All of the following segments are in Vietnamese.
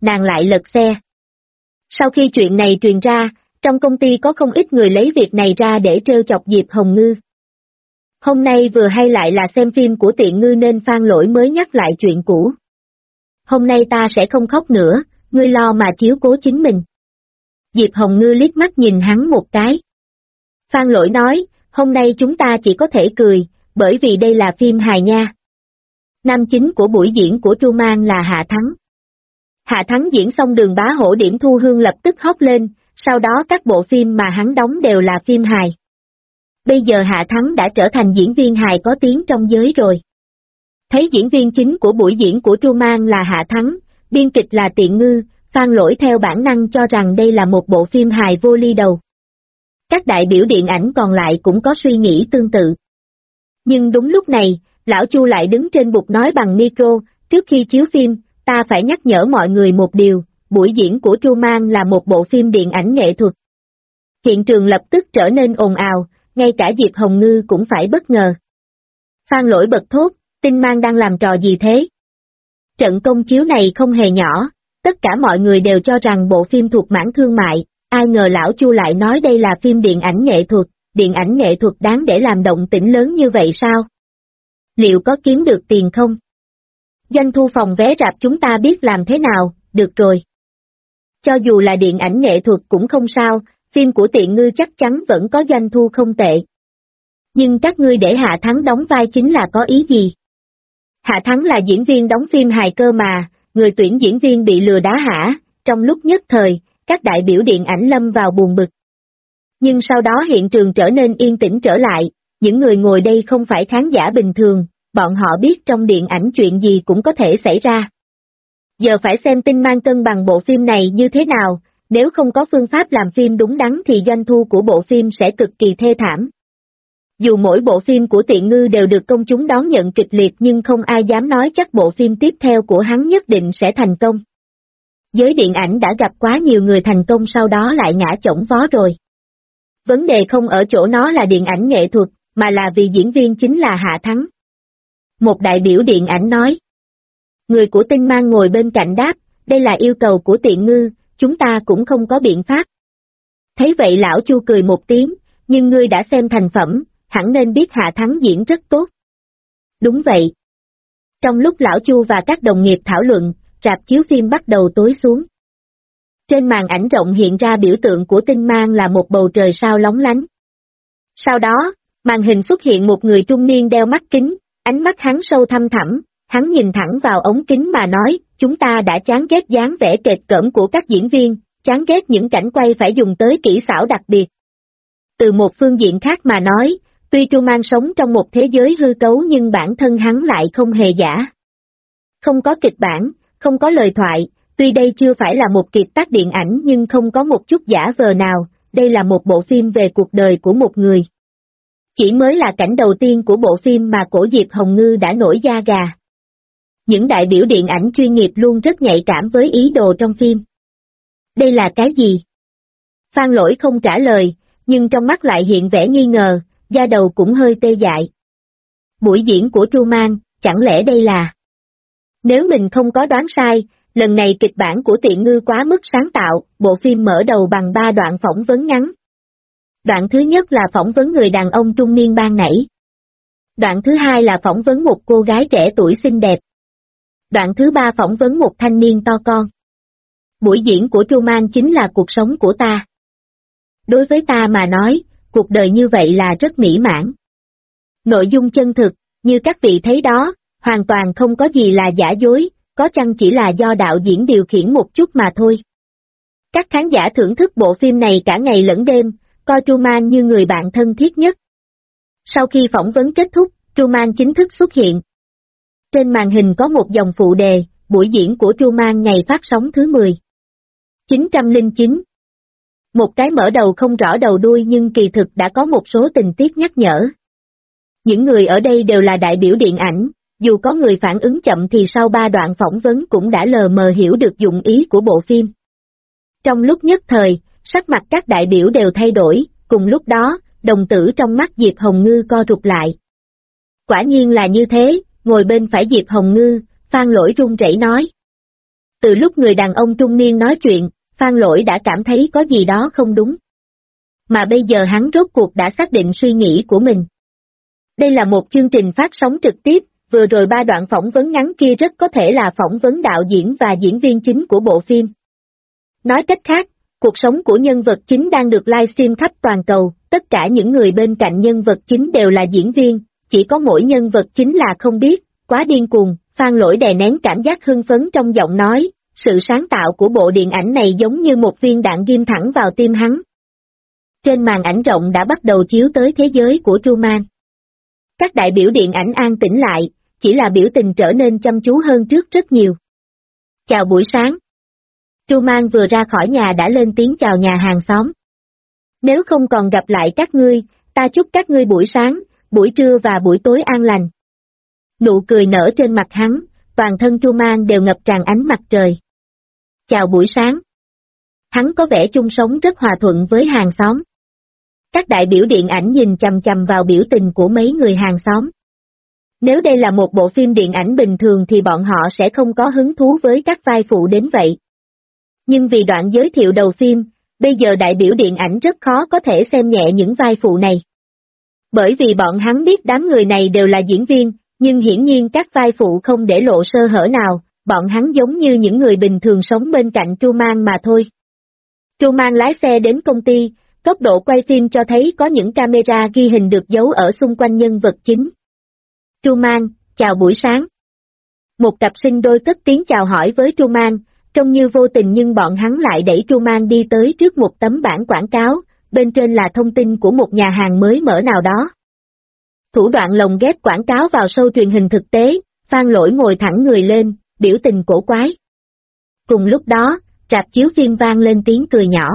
nàng lại lật xe. Sau khi chuyện này truyền ra, trong công ty có không ít người lấy việc này ra để trêu chọc Diệp Hồng Ngư. Hôm nay vừa hay lại là xem phim của Tiện Ngư nên Phan Lỗi mới nhắc lại chuyện cũ. Hôm nay ta sẽ không khóc nữa, ngươi lo mà chiếu cố chính mình. Diệp Hồng Ngư liếc mắt nhìn hắn một cái. Phan Lỗi nói, hôm nay chúng ta chỉ có thể cười, bởi vì đây là phim hài nha. Nam chính của buổi diễn của Truman là Hạ Thắng. Hạ Thắng diễn xong Đường Bá Hổ điểm thu hương lập tức hot lên, sau đó các bộ phim mà hắn đóng đều là phim hài. Bây giờ Hạ Thắng đã trở thành diễn viên hài có tiếng trong giới rồi. Thấy diễn viên chính của buổi diễn của Truman là Hạ Thắng, biên kịch là Tiện Ngư, Phan Lỗi theo bản năng cho rằng đây là một bộ phim hài vô ly đầu. Các đại biểu điện ảnh còn lại cũng có suy nghĩ tương tự. Nhưng đúng lúc này, lão Chu lại đứng trên bục nói bằng micro, trước khi chiếu phim, ta phải nhắc nhở mọi người một điều, buổi diễn của Truman là một bộ phim điện ảnh nghệ thuật. Hiện trường lập tức trở nên ồn ào, ngay cả Diệp Hồng Ngư cũng phải bất ngờ. Phan Lỗi bật thốt, Tinh Mang đang làm trò gì thế? Trận công chiếu này không hề nhỏ, tất cả mọi người đều cho rằng bộ phim thuộc mảng thương mại, ai ngờ lão Chu lại nói đây là phim điện ảnh nghệ thuật đáng để làm động tĩnh lớn như vậy sao? Liệu có kiếm được tiền không? Doanh thu phòng vé rạp chúng ta biết làm thế nào, được rồi. Cho dù là điện ảnh nghệ thuật cũng không sao, phim của Tiện Ngư chắc chắn vẫn có doanh thu không tệ. Nhưng các ngươi để Hạ Thắng đóng vai chính là có ý gì? Hạ Thắng là diễn viên đóng phim hài cơ mà, người tuyển diễn viên bị lừa đá hả? Trong lúc nhất thời, các đại biểu điện ảnh lâm vào buồn bực. Nhưng sau đó hiện trường trở nên yên tĩnh trở lại, những người ngồi đây không phải khán giả bình thường, bọn họ biết trong điện ảnh chuyện gì cũng có thể xảy ra. Giờ phải xem Tinh Mang cân bằng bộ phim này như thế nào, nếu không có phương pháp làm phim đúng đắn thì doanh thu của bộ phim sẽ cực kỳ thê thảm. Dù mỗi bộ phim của Tiện Ngư đều được công chúng đón nhận kịch liệt nhưng không ai dám nói chắc bộ phim tiếp theo của hắn nhất định sẽ thành công. Giới điện ảnh đã gặp quá nhiều người thành công sau đó lại ngã chổng vó rồi. Vấn đề không ở chỗ nó là điện ảnh nghệ thuật, mà là vì diễn viên chính là Hạ Thắng. Một đại biểu điện ảnh nói. Người của Tinh Mang ngồi bên cạnh đáp, đây là yêu cầu của Tiện Ngư, chúng ta cũng không có biện pháp. Thấy vậy lão Chu cười một tiếng, nhưng ngươi đã xem thành phẩm, hẳn nên biết Hạ Thắng diễn rất tốt. Đúng vậy. Trong lúc lão Chu và các đồng nghiệp thảo luận, rạp chiếu phim bắt đầu tối xuống. Trên màn ảnh rộng hiện ra biểu tượng của Tinh Mang là một bầu trời sao lóng lánh. Sau đó, màn hình xuất hiện một người trung niên đeo mắt kính, ánh mắt hắn sâu thăm thẳm, hắn nhìn thẳng vào ống kính mà nói, chúng ta đã chán ghét dáng vẻ kệch cỡm của các diễn viên, chán ghét những cảnh quay phải dùng tới kỹ xảo đặc biệt. Từ một phương diện khác mà nói, tuy Truman sống trong một thế giới hư cấu nhưng bản thân hắn lại không hề giả. Không có kịch bản, không có lời thoại, tuy đây chưa phải là một kiệt tác điện ảnh nhưng không có một chút giả vờ nào, đây là một bộ phim về cuộc đời của một người. Chỉ mới là cảnh đầu tiên của bộ phim mà cổ Diệp Hồng Ngư đã nổi da gà. Những đại biểu điện ảnh chuyên nghiệp luôn rất nhạy cảm với ý đồ trong phim. Đây là cái gì? Phan Lỗi không trả lời, nhưng trong mắt lại hiện vẻ nghi ngờ, da đầu cũng hơi tê dại. Buổi diễn của Truman, chẳng lẽ đây là... Nếu mình không có đoán sai, lần này kịch bản của Tiện Ngư quá mức sáng tạo, bộ phim mở đầu bằng 3 đoạn phỏng vấn ngắn. Đoạn thứ nhất là phỏng vấn người đàn ông trung niên ban nãy. Đoạn thứ hai là phỏng vấn một cô gái trẻ tuổi xinh đẹp. Đoạn thứ ba phỏng vấn một thanh niên to con. Buổi diễn của Truman chính là cuộc sống của ta. Đối với ta mà nói, cuộc đời như vậy là rất mỹ mãn. Nội dung chân thực, như các vị thấy đó, hoàn toàn không có gì là giả dối, có chăng chỉ là do đạo diễn điều khiển một chút mà thôi. Các khán giả thưởng thức bộ phim này cả ngày lẫn đêm, coi Truman như người bạn thân thiết nhất. Sau khi phỏng vấn kết thúc, Truman chính thức xuất hiện. Trên màn hình có một dòng phụ đề, buổi diễn của Truman ngày phát sóng thứ 10. 909. Một cái mở đầu không rõ đầu đuôi nhưng kỳ thực đã có một số tình tiết nhắc nhở. Những người ở đây đều là đại biểu điện ảnh, dù có người phản ứng chậm thì sau 3 đoạn phỏng vấn cũng đã lờ mờ hiểu được dụng ý của bộ phim. Trong lúc nhất thời, sắc mặt các đại biểu đều thay đổi, cùng lúc đó, đồng tử trong mắt Diệp Hồng Ngư co rụt lại. Quả nhiên là như thế, ngồi bên phải Diệp Hồng Ngư, Phan Lỗi run rẩy nói. Từ lúc người đàn ông trung niên nói chuyện, Phan Lỗi đã cảm thấy có gì đó không đúng. Mà bây giờ hắn rốt cuộc đã xác định suy nghĩ của mình. Đây là một chương trình phát sóng trực tiếp, vừa rồi 3 đoạn phỏng vấn ngắn kia rất có thể là phỏng vấn đạo diễn và diễn viên chính của bộ phim. Nói cách khác, cuộc sống của nhân vật chính đang được livestream khắp toàn cầu, tất cả những người bên cạnh nhân vật chính đều là diễn viên, chỉ có mỗi nhân vật chính là không biết, quá điên cuồng. Phan Lỗi đè nén cảm giác hưng phấn trong giọng nói, sự sáng tạo của bộ điện ảnh này giống như một viên đạn ghim thẳng vào tim hắn. Trên màn ảnh rộng đã bắt đầu chiếu tới thế giới của Truman. Các đại biểu điện ảnh an tĩnh lại, chỉ là biểu tình trở nên chăm chú hơn trước rất nhiều. Chào buổi sáng. Truman vừa ra khỏi nhà đã lên tiếng chào nhà hàng xóm. Nếu không còn gặp lại các ngươi, ta chúc các ngươi buổi sáng, buổi trưa và buổi tối an lành. Nụ cười nở trên mặt hắn, toàn thân Truman đều ngập tràn ánh mặt trời. Chào buổi sáng. Hắn có vẻ chung sống rất hòa thuận với hàng xóm. Các đại biểu điện ảnh nhìn chằm chằm vào biểu tình của mấy người hàng xóm. Nếu đây là một bộ phim điện ảnh bình thường thì bọn họ sẽ không có hứng thú với các vai phụ đến vậy. Nhưng vì đoạn giới thiệu đầu phim, bây giờ đại biểu điện ảnh rất khó có thể xem nhẹ những vai phụ này. Bởi vì bọn hắn biết đám người này đều là diễn viên, nhưng hiển nhiên các vai phụ không để lộ sơ hở nào, bọn hắn giống như những người bình thường sống bên cạnh Truman mà thôi. Truman lái xe đến công ty, tốc độ quay phim cho thấy có những camera ghi hình được giấu ở xung quanh nhân vật chính. Truman, chào buổi sáng. Một cặp sinh đôi cất tiếng chào hỏi với Truman, trông như vô tình nhưng bọn hắn lại đẩy Truman đi tới trước một tấm bảng quảng cáo, bên trên là thông tin của một nhà hàng mới mở nào đó. Thủ đoạn lồng ghép quảng cáo vào show truyền hình thực tế, Phan Lỗi ngồi thẳng người lên, biểu tình cổ quái. Cùng lúc đó, rạp chiếu phim vang lên tiếng cười nhỏ.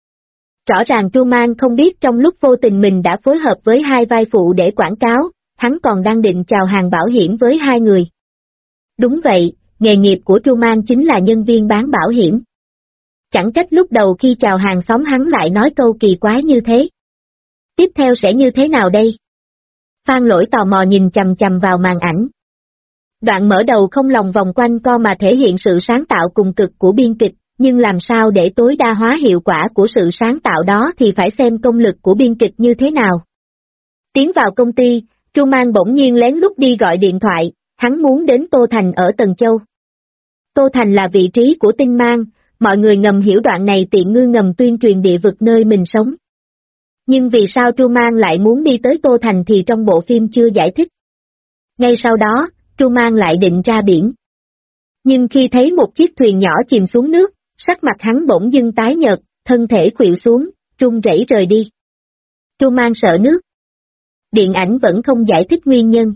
Rõ ràng Truman không biết trong lúc vô tình mình đã phối hợp với hai vai phụ để quảng cáo, hắn còn đang định chào hàng bảo hiểm với hai người. Đúng vậy, nghề nghiệp của Truman chính là nhân viên bán bảo hiểm. Chẳng trách lúc đầu khi chào hàng xóm hắn lại nói câu kỳ quái như thế. Tiếp theo sẽ như thế nào đây? Phan Lỗi tò mò nhìn chằm chằm vào màn ảnh. Đoạn mở đầu không lòng vòng quanh co mà thể hiện sự sáng tạo cùng cực của biên kịch, nhưng làm sao để tối đa hóa hiệu quả của sự sáng tạo đó thì phải xem công lực của biên kịch như thế nào. Tiến vào công ty, Truman bỗng nhiên lén lút đi gọi điện thoại, hắn muốn đến Tô Thành ở Tần Châu. Tô Thành là vị trí của Tinh Mang, mọi người ngầm hiểu đoạn này tiện ngư ngầm tuyên truyền địa vực nơi mình sống. Nhưng vì sao Truman lại muốn đi tới Tô Thành thì trong bộ phim chưa giải thích. Ngay sau đó, Truman lại định ra biển. Nhưng khi thấy một chiếc thuyền nhỏ chìm xuống nước, sắc mặt hắn bỗng dưng tái nhợt, thân thể khuỵu xuống, run rẩy rời đi. Truman sợ nước. Điện ảnh vẫn không giải thích nguyên nhân.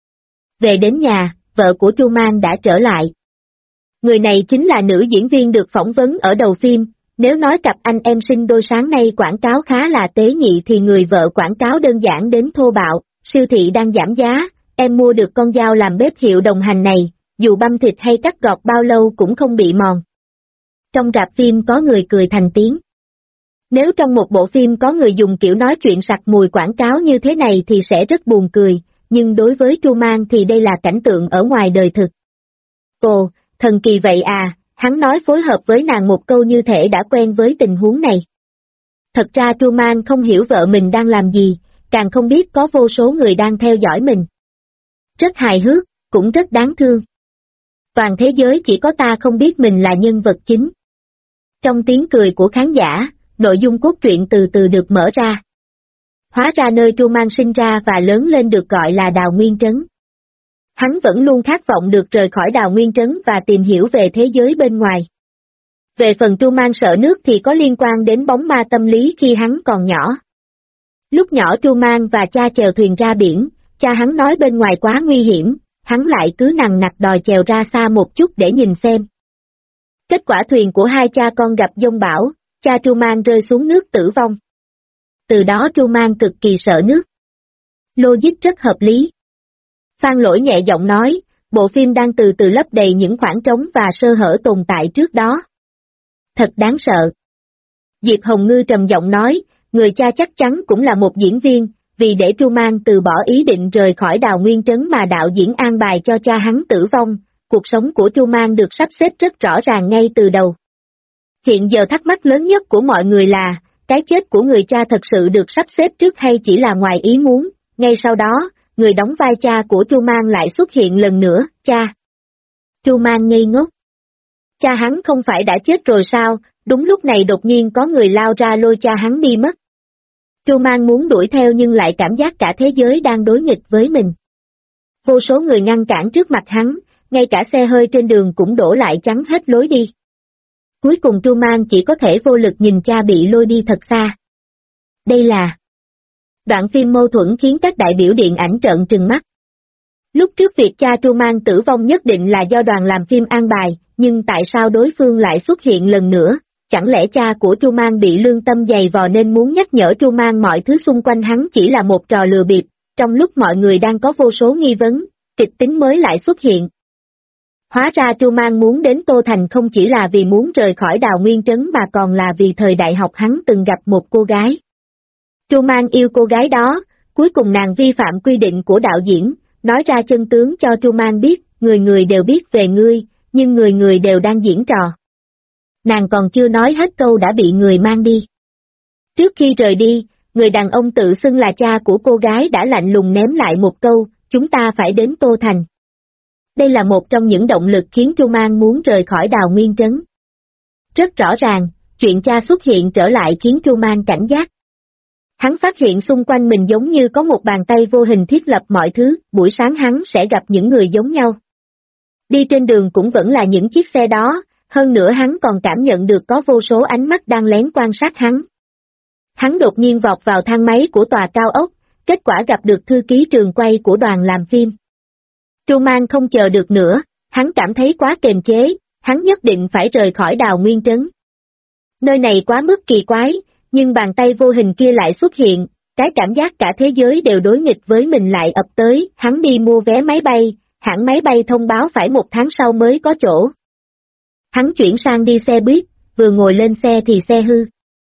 Về đến nhà, vợ của Truman đã trở lại. Người này chính là nữ diễn viên được phỏng vấn ở đầu phim, nếu nói cặp anh em sinh đôi sáng nay quảng cáo khá là tế nhị thì người vợ quảng cáo đơn giản đến thô bạo, siêu thị đang giảm giá, em mua được con dao làm bếp hiệu đồng hành này, dù băm thịt hay cắt gọt bao lâu cũng không bị mòn. Trong rạp phim có người cười thành tiếng. Nếu trong một bộ phim có người dùng kiểu nói chuyện sặc mùi quảng cáo như thế này thì sẽ rất buồn cười, nhưng đối với Truman thì đây là cảnh tượng ở ngoài đời thực. Ồ, thần kỳ vậy à, hắn nói phối hợp với nàng một câu như thể đã quen với tình huống này. Thật ra Truman không hiểu vợ mình đang làm gì, càng không biết có vô số người đang theo dõi mình. Rất hài hước, cũng rất đáng thương. Toàn thế giới chỉ có ta không biết mình là nhân vật chính. Trong tiếng cười của khán giả, nội dung cốt truyện từ từ được mở ra. Hóa ra nơi Truman sinh ra và lớn lên được gọi là Đào Nguyên Trấn. Hắn vẫn luôn khát vọng được rời khỏi Đào Nguyên Trấn và tìm hiểu về thế giới bên ngoài. Về phần Truman sợ nước thì có liên quan đến bóng ma tâm lý khi hắn còn nhỏ. Lúc nhỏ Truman và cha chèo thuyền ra biển, cha hắn nói bên ngoài quá nguy hiểm, hắn lại cứ nằng nặc đòi chèo ra xa một chút để nhìn xem. Kết quả thuyền của hai cha con gặp giông bão, cha Truman rơi xuống nước tử vong. Từ đó Truman cực kỳ sợ nước. Logic rất hợp lý. Phan Lỗi nhẹ giọng nói, bộ phim đang từ từ lấp đầy những khoảng trống và sơ hở tồn tại trước đó. Thật đáng sợ. Diệp Hồng Ngư trầm giọng nói, người cha chắc chắn cũng là một diễn viên, vì để Truman từ bỏ ý định rời khỏi Đào Nguyên Trấn mà đạo diễn an bài cho cha hắn tử vong, cuộc sống của Tru Mang được sắp xếp rất rõ ràng ngay từ đầu. Hiện giờ thắc mắc lớn nhất của mọi người là, cái chết của người cha thật sự được sắp xếp trước hay chỉ là ngoài ý muốn. Ngay sau đó, người đóng vai cha của Tru Mang lại xuất hiện lần nữa, cha. Tru Mang ngây ngốc. Cha hắn không phải đã chết rồi sao? Đúng lúc này đột nhiên có người lao ra lôi cha hắn đi mất. Tru Mang muốn đuổi theo nhưng lại cảm giác cả thế giới đang đối nghịch với mình. Vô số người ngăn cản trước mặt hắn, ngay cả xe hơi trên đường cũng đổ lại chắn hết lối đi. Cuối cùng Tru Mang chỉ có thể vô lực nhìn cha bị lôi đi thật xa. Đây là đoạn phim mâu thuẫn khiến các đại biểu điện ảnh trợn trừng mắt. Lúc trước việc cha Tru Mang tử vong nhất định là do đoàn làm phim an bài, nhưng tại sao đối phương lại xuất hiện lần nữa? Chẳng lẽ cha của Tru Mang bị lương tâm dày vò nên muốn nhắc nhở Tru Mang mọi thứ xung quanh hắn chỉ là một trò lừa bịp, trong lúc mọi người đang có vô số nghi vấn, kịch tính mới lại xuất hiện. Hóa ra Tru Mang muốn đến Tô Thành không chỉ là vì muốn rời khỏi Đào Nguyên Trấn mà còn là vì thời đại học hắn từng gặp một cô gái. Tru Mang yêu cô gái đó, cuối cùng nàng vi phạm quy định của đạo diễn, nói ra chân tướng cho Tru Mang biết, người người đều biết về ngươi, nhưng người người đều đang diễn trò. Nàng còn chưa nói hết câu đã bị người mang đi. Trước khi rời đi, người đàn ông tự xưng là cha của cô gái đã lạnh lùng ném lại một câu, chúng ta phải đến Tô Thành. Đây là một trong những động lực khiến Tru Mang muốn rời khỏi Đào Nguyên Trấn. Rất rõ ràng, chuyện cha xuất hiện trở lại khiến Tru Mang cảnh giác. Hắn phát hiện xung quanh mình giống như có một bàn tay vô hình thiết lập mọi thứ, buổi sáng hắn sẽ gặp những người giống nhau. Đi trên đường cũng vẫn là những chiếc xe đó, hơn nữa hắn còn cảm nhận được có vô số ánh mắt đang lén quan sát hắn. Hắn đột nhiên vọt vào thang máy của tòa cao ốc, kết quả gặp được thư ký trường quay của đoàn làm phim. Tru Mang không chờ được nữa, hắn cảm thấy quá kềm chế, hắn nhất định phải rời khỏi Đào Nguyên Trấn. Nơi này quá mức kỳ quái, nhưng bàn tay vô hình kia lại xuất hiện, cái cảm giác cả thế giới đều đối nghịch với mình lại ập tới, hắn đi mua vé máy bay, hãng máy bay thông báo phải 1 tháng sau mới có chỗ. Hắn chuyển sang đi xe buýt, vừa ngồi lên xe thì xe hư.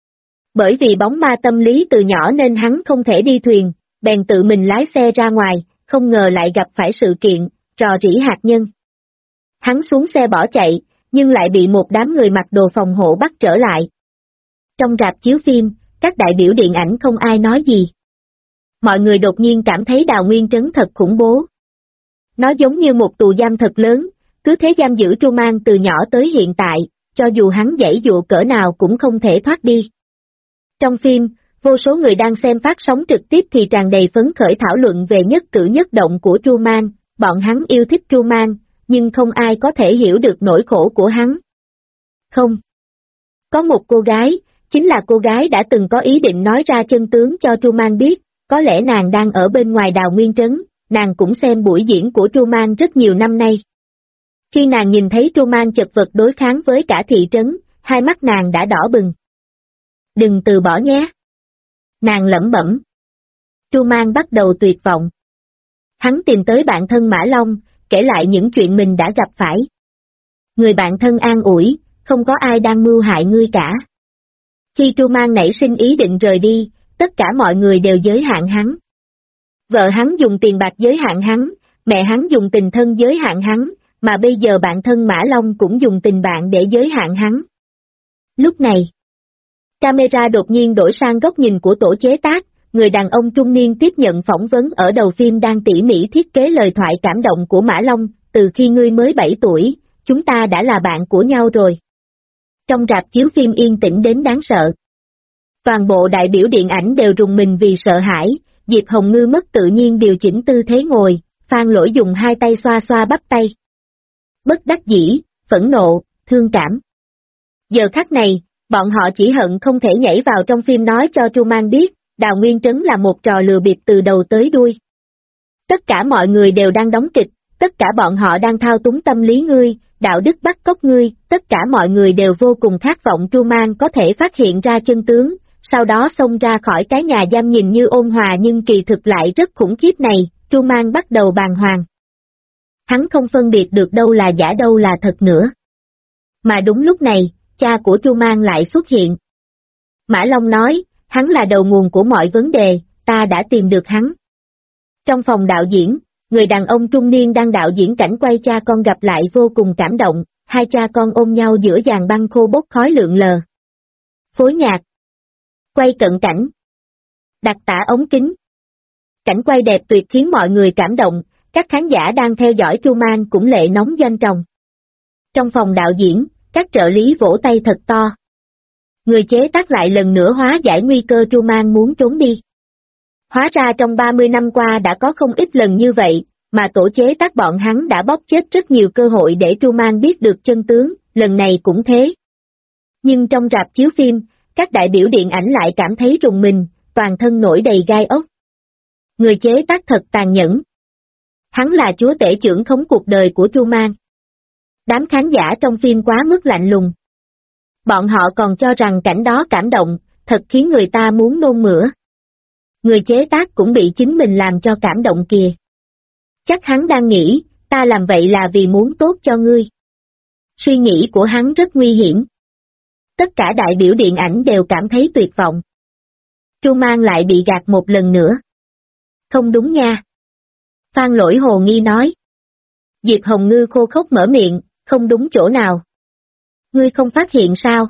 Bởi vì bóng ma tâm lý từ nhỏ nên hắn không thể đi thuyền, bèn tự mình lái xe ra ngoài, không ngờ lại gặp phải sự kiện, rò rỉ hạt nhân. Hắn xuống xe bỏ chạy, nhưng lại bị một đám người mặc đồ phòng hộ bắt trở lại. Trong rạp chiếu phim, các đại biểu điện ảnh không ai nói gì. Mọi người đột nhiên cảm thấy Đào Nguyên Trấn thật khủng bố. Nó giống như một tù giam thật lớn, cứ thế giam giữ Tru Mang từ nhỏ tới hiện tại, cho dù hắn giãy dụa cỡ nào cũng không thể thoát đi. Trong phim, vô số người đang xem phát sóng trực tiếp thì tràn đầy phấn khởi thảo luận về nhất cử nhất động của Tru Mang, bọn hắn yêu thích Tru Mang, nhưng không ai có thể hiểu được nỗi khổ của hắn. Không. Có một cô gái, chính là cô gái đã từng có ý định nói ra chân tướng cho Tru Mang biết, có lẽ nàng đang ở bên ngoài Đào Nguyên Trấn, nàng cũng xem buổi diễn của Tru Mang rất nhiều năm nay. Khi nàng nhìn thấy Tru Mang chật vật đối kháng với cả thị trấn, hai mắt nàng đã đỏ bừng. Đừng từ bỏ nhé. Nàng lẩm bẩm. Tru Mang bắt đầu tuyệt vọng. Hắn tìm tới bạn thân Mã Long, kể lại những chuyện mình đã gặp phải. Người bạn thân an ủi, không có ai đang mưu hại ngươi cả. Khi Tru Mang nảy sinh ý định rời đi, tất cả mọi người đều giới hạn hắn. Vợ hắn dùng tiền bạc giới hạn hắn, mẹ hắn dùng tình thân giới hạn hắn, mà bây giờ bạn thân Mã Long cũng dùng tình bạn để giới hạn hắn. Lúc này, camera đột nhiên đổi sang góc nhìn của tổ chế tác, người đàn ông trung niên tiếp nhận phỏng vấn ở đầu phim đang tỉ mỉ thiết kế lời thoại cảm động của Mã Long, từ khi ngươi mới 7 tuổi, chúng ta đã là bạn của nhau rồi. Trong rạp chiếu phim yên tĩnh đến đáng sợ. Toàn bộ đại biểu điện ảnh đều rùng mình vì sợ hãi, Diệp Hồng Ngư mất tự nhiên điều chỉnh tư thế ngồi, Phan Lỗi dùng hai tay xoa xoa bắp tay. Bất đắc dĩ, phẫn nộ, thương cảm. Giờ khắc này, bọn họ chỉ hận không thể nhảy vào trong phim nói cho Tru Mang biết, Đào Nguyên Trấn là một trò lừa bịp từ đầu tới đuôi. Tất cả mọi người đều đang đóng kịch, tất cả bọn họ đang thao túng tâm lý ngươi, đạo đức bắt cóc ngươi, tất cả mọi người đều vô cùng khát vọng Tru Mang có thể phát hiện ra chân tướng, sau đó xông ra khỏi cái nhà giam nhìn như ôn hòa nhưng kỳ thực lại rất khủng khiếp này, Tru Mang bắt đầu bàng hoàng. Hắn không phân biệt được đâu là giả đâu là thật nữa. Mà đúng lúc này, cha của Tru Mang lại xuất hiện. Mã Long nói, hắn là đầu nguồn của mọi vấn đề, ta đã tìm được hắn. Trong phòng đạo diễn, người đàn ông trung niên đang đạo diễn cảnh quay cha con gặp lại vô cùng cảm động, hai cha con ôm nhau giữa dàn băng khô bốc khói lượn lờ. Phối nhạc. Quay cận cảnh. Đặt tả ống kính. Cảnh quay đẹp tuyệt khiến mọi người cảm động, các khán giả đang theo dõi Truman cũng lệ nóng doanh tròng. Trong phòng đạo diễn, các trợ lý vỗ tay thật to. Người chế tác lại lần nữa hóa giải nguy cơ Truman muốn trốn đi. Hóa ra trong 30 năm qua đã có không ít lần như vậy, mà tổ chế tác bọn hắn đã bóp chết rất nhiều cơ hội để Truman biết được chân tướng, lần này cũng thế. Nhưng trong rạp chiếu phim, các đại biểu điện ảnh lại cảm thấy rùng mình, toàn thân nổi đầy gai ốc. Người chế tác thật tàn nhẫn. Hắn là chúa tể trưởng khống cuộc đời của Truman. Đám khán giả trong phim quá mức lạnh lùng. Bọn họ còn cho rằng cảnh đó cảm động, thật khiến người ta muốn nôn mửa. Người chế tác cũng bị chính mình làm cho cảm động kìa. Chắc hắn đang nghĩ, ta làm vậy là vì muốn tốt cho ngươi. Suy nghĩ của hắn rất nguy hiểm. Tất cả đại biểu điện ảnh đều cảm thấy tuyệt vọng. Truman lại bị gạt một lần nữa. Không đúng nha. Phan Lỗi hồ nghi nói. Diệp Hồng Ngư khô khốc mở miệng, không đúng chỗ nào. Ngươi không phát hiện sao?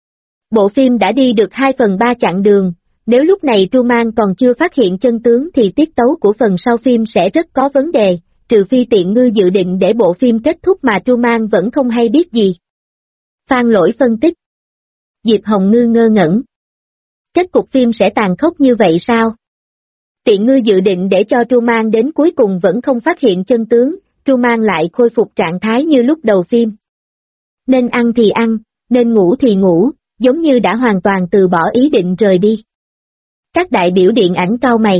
Bộ phim đã đi được 2/3 chặng đường, nếu lúc này Truman còn chưa phát hiện chân tướng thì tiết tấu của phần sau phim sẽ rất có vấn đề, trừ phi tiện ngư dự định để bộ phim kết thúc mà Truman vẫn không hay biết gì. Phan Lỗi phân tích. Diệp Hồng Ngư ngơ ngẩn. Kết cục phim sẽ tàn khốc như vậy sao? Tiện ngư dự định để cho Truman đến cuối cùng vẫn không phát hiện chân tướng, Truman lại khôi phục trạng thái như lúc đầu phim. Nên ăn thì ăn, nên ngủ thì ngủ, giống như đã hoàn toàn từ bỏ ý định rời đi. Các đại biểu điện ảnh cau mày.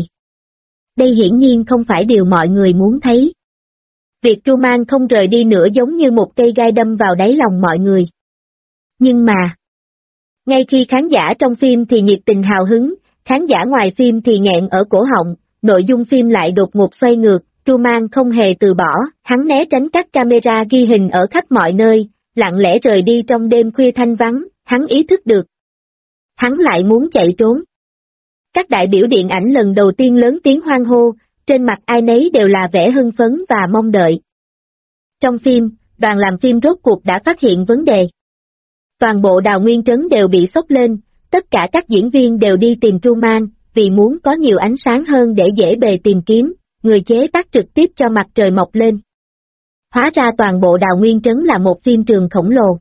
Đây hiển nhiên không phải điều mọi người muốn thấy. Việc Truman không rời đi nữa giống như một cây gai đâm vào đáy lòng mọi người. Nhưng mà, ngay khi khán giả trong phim thì nhiệt tình hào hứng, khán giả ngoài phim thì nghẹn ở cổ họng, nội dung phim lại đột ngột xoay ngược, Truman không hề từ bỏ, hắn né tránh các camera ghi hình ở khắp mọi nơi, lặng lẽ rời đi trong đêm khuya thanh vắng, hắn ý thức được. Hắn lại muốn chạy trốn. Các đại biểu điện ảnh lần đầu tiên lớn tiếng hoan hô, trên mặt ai nấy đều là vẻ hưng phấn và mong đợi. Trong phim, đoàn làm phim rốt cuộc đã phát hiện vấn đề. Toàn bộ Đào Nguyên Trấn đều bị sốc lên, tất cả các diễn viên đều đi tìm Truman, vì muốn có nhiều ánh sáng hơn để dễ bề tìm kiếm, người chế tác trực tiếp cho mặt trời mọc lên. Hóa ra toàn bộ Đào Nguyên Trấn là một phim trường khổng lồ.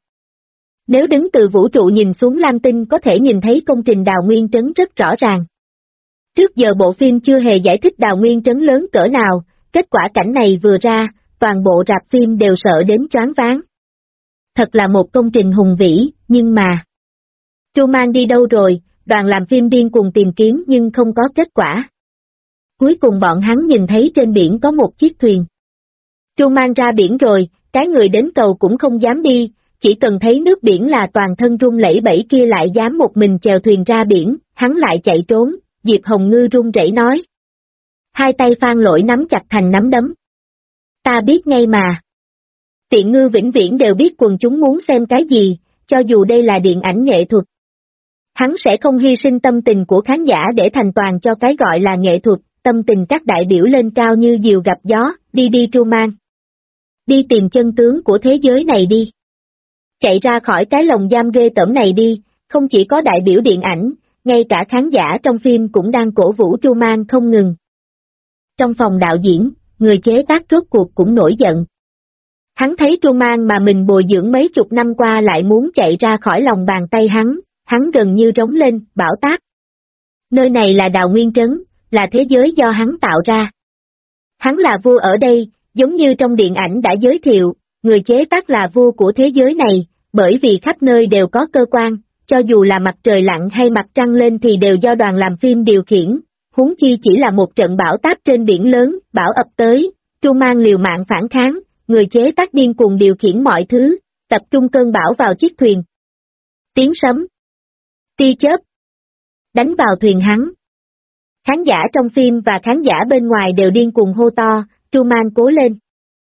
Nếu đứng từ vũ trụ nhìn xuống Lam Tinh có thể nhìn thấy công trình Đào Nguyên Trấn rất rõ ràng. Trước giờ bộ phim chưa hề giải thích Đào Nguyên Trấn lớn cỡ nào, kết quả cảnh này vừa ra, toàn bộ rạp phim đều sợ đến choáng váng. Thật là một công trình hùng vĩ, nhưng mà... Truman đi đâu rồi, đoàn làm phim điên cuồng tìm kiếm nhưng không có kết quả. Cuối cùng bọn hắn nhìn thấy trên biển có một chiếc thuyền. Truman ra biển rồi, cái người đến cầu cũng không dám đi, chỉ cần thấy nước biển là toàn thân run lẩy bẩy kia lại dám một mình chèo thuyền ra biển, hắn lại chạy trốn, Diệp Hồng Ngư run rẩy nói. Hai tay Phan Lỗi nắm chặt thành nắm đấm. Ta biết ngay mà. Tiện ngư vĩnh viễn đều biết quần chúng muốn xem cái gì, cho dù đây là điện ảnh nghệ thuật. Hắn sẽ không hy sinh tâm tình của khán giả để thành toàn cho cái gọi là nghệ thuật, tâm tình các đại biểu lên cao như diều gặp gió, đi đi Truman. Đi tìm chân tướng của thế giới này đi. Chạy ra khỏi cái lồng giam ghê tởm này đi, không chỉ có đại biểu điện ảnh, ngay cả khán giả trong phim cũng đang cổ vũ Truman không ngừng. Trong phòng đạo diễn, người chế tác rốt cuộc cũng nổi giận. Hắn thấy Truman mà mình bồi dưỡng mấy chục năm qua lại muốn chạy ra khỏi lòng bàn tay hắn gần như rống lên, bảo táp. Nơi này là Đào Nguyên Trấn, là thế giới do hắn tạo ra. Hắn là vua ở đây, giống như trong điện ảnh đã giới thiệu, người chế tác là vua của thế giới này, bởi vì khắp nơi đều có cơ quan, cho dù là mặt trời lặn hay mặt trăng lên thì đều do đoàn làm phim điều khiển, huống chi chỉ là một trận bão táp trên biển lớn, bão ập tới, Truman liều mạng phản kháng, người chế tác điên cuồng điều khiển mọi thứ, tập trung cơn bão vào chiếc thuyền. Tiếng sấm, tia chớp, đánh vào thuyền hắn. Khán giả trong phim và khán giả bên ngoài đều điên cuồng hô to, Truman cố lên.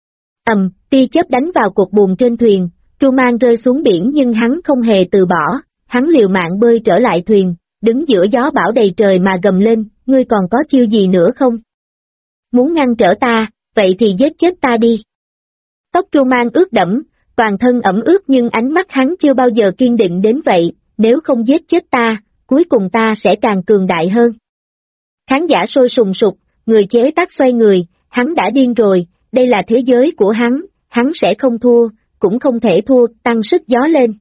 Tia chớp đánh vào cột buồm trên thuyền, Truman rơi xuống biển nhưng hắn không hề từ bỏ, hắn liều mạng bơi trở lại thuyền, đứng giữa gió bão đầy trời mà gầm lên, ngươi còn có chiêu gì nữa không? Muốn ngăn trở ta, vậy thì giết chết ta đi. Tóc Truman ướt đẫm, toàn thân ẩm ướt nhưng ánh mắt hắn chưa bao giờ kiên định đến vậy, nếu không giết chết ta, cuối cùng ta sẽ càng cường đại hơn. Khán giả sôi sùng sục, người chế tác xoay người, hắn đã điên rồi, đây là thế giới của hắn sẽ không thua, cũng không thể thua, tăng sức gió lên.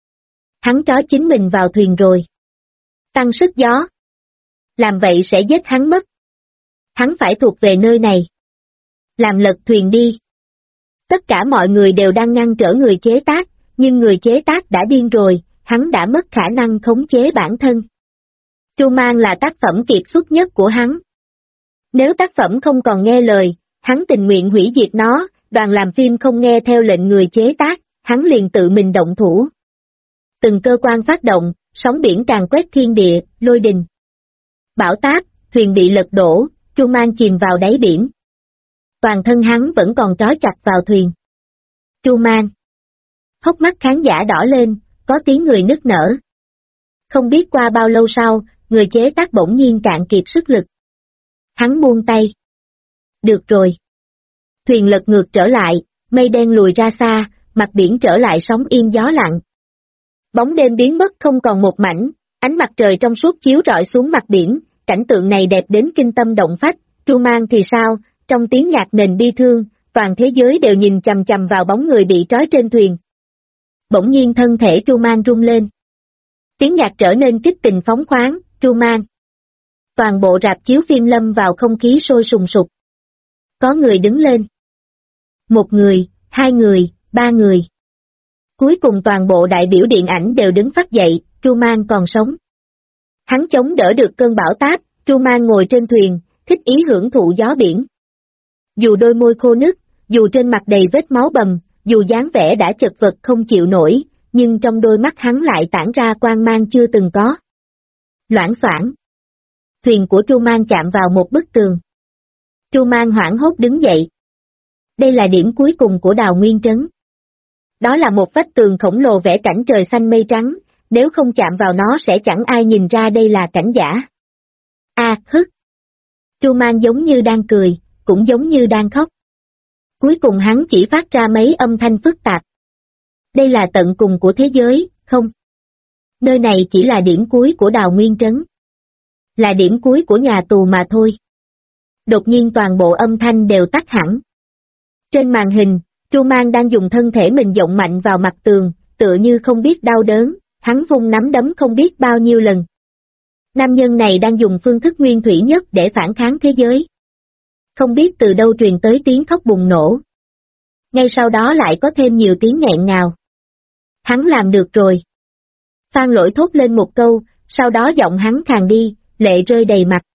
Hắn trói chính mình vào thuyền rồi. Tăng sức gió. Làm vậy sẽ giết hắn mất. Hắn phải thuộc về nơi này. Làm lật thuyền đi. Tất cả mọi người đều đang ngăn trở người chế tác, nhưng người chế tác đã điên rồi, hắn đã mất khả năng khống chế bản thân. Truman là tác phẩm kiệt xuất nhất của hắn. Nếu tác phẩm không còn nghe lời, hắn tình nguyện hủy diệt nó, đoàn làm phim không nghe theo lệnh người chế tác, hắn liền tự mình động thủ. Từng cơ quan phát động, sóng biển càn quét thiên địa, lôi đình. Bão táp, thuyền bị lật đổ, Truman chìm vào đáy biển. Toàn thân hắn vẫn còn trói chặt vào thuyền. Truman. Hốc mắt khán giả đỏ lên, có tiếng người nức nở. Không biết qua bao lâu sau, người chế tác bỗng nhiên cạn kiệt sức lực. Hắn buông tay. Được rồi. Thuyền lật ngược trở lại, mây đen lùi ra xa, mặt biển trở lại sóng yên gió lặng. Bóng đêm biến mất không còn một mảnh, ánh mặt trời trong suốt chiếu rọi xuống mặt biển, cảnh tượng này đẹp đến kinh tâm động phách. Truman thì sao, trong tiếng nhạc nền bi thương, toàn thế giới đều nhìn chằm chằm vào bóng người bị trói trên thuyền. Bỗng nhiên thân thể Truman rung lên. Tiếng nhạc trở nên kích tình phóng khoáng, Truman. Toàn bộ rạp chiếu phim lâm vào không khí sôi sùng sục. Có người đứng lên. Một người, hai người, ba người. Cuối cùng toàn bộ đại biểu điện ảnh đều đứng phát dậy, Truman còn sống. Hắn chống đỡ được cơn bão táp, Truman ngồi trên thuyền, thích ý hưởng thụ gió biển. Dù đôi môi khô nứt, dù trên mặt đầy vết máu bầm, dù dáng vẻ đã chật vật không chịu nổi, nhưng trong đôi mắt hắn lại tản ra quang mang chưa từng có. Loảng xoảng. Thuyền của Truman chạm vào một bức tường. Truman hoảng hốt đứng dậy. Đây là điểm cuối cùng của Đào Nguyên Trấn. Đó là một vách tường khổng lồ vẽ cảnh trời xanh mây trắng, nếu không chạm vào nó sẽ chẳng ai nhìn ra đây là cảnh giả. Hức. Truman giống như đang cười, cũng giống như đang khóc. Cuối cùng hắn chỉ phát ra mấy âm thanh phức tạp. Đây là tận cùng của thế giới, không? Nơi này chỉ là điểm cuối của Đào Nguyên Trấn. Là điểm cuối của nhà tù mà thôi. Đột nhiên toàn bộ âm thanh đều tắt hẳn. Trên màn hình, Truman đang dùng thân thể mình dộng mạnh vào mặt tường, tựa như không biết đau đớn, hắn vung nắm đấm không biết bao nhiêu lần. Nam nhân này đang dùng phương thức nguyên thủy nhất để phản kháng thế giới. Không biết từ đâu truyền tới tiếng khóc bùng nổ. Ngay sau đó lại có thêm nhiều tiếng nghẹn ngào. Hắn làm được rồi. Phan Lỗi thốt lên một câu, sau đó giọng hắn khàn đi, lệ rơi đầy mặt.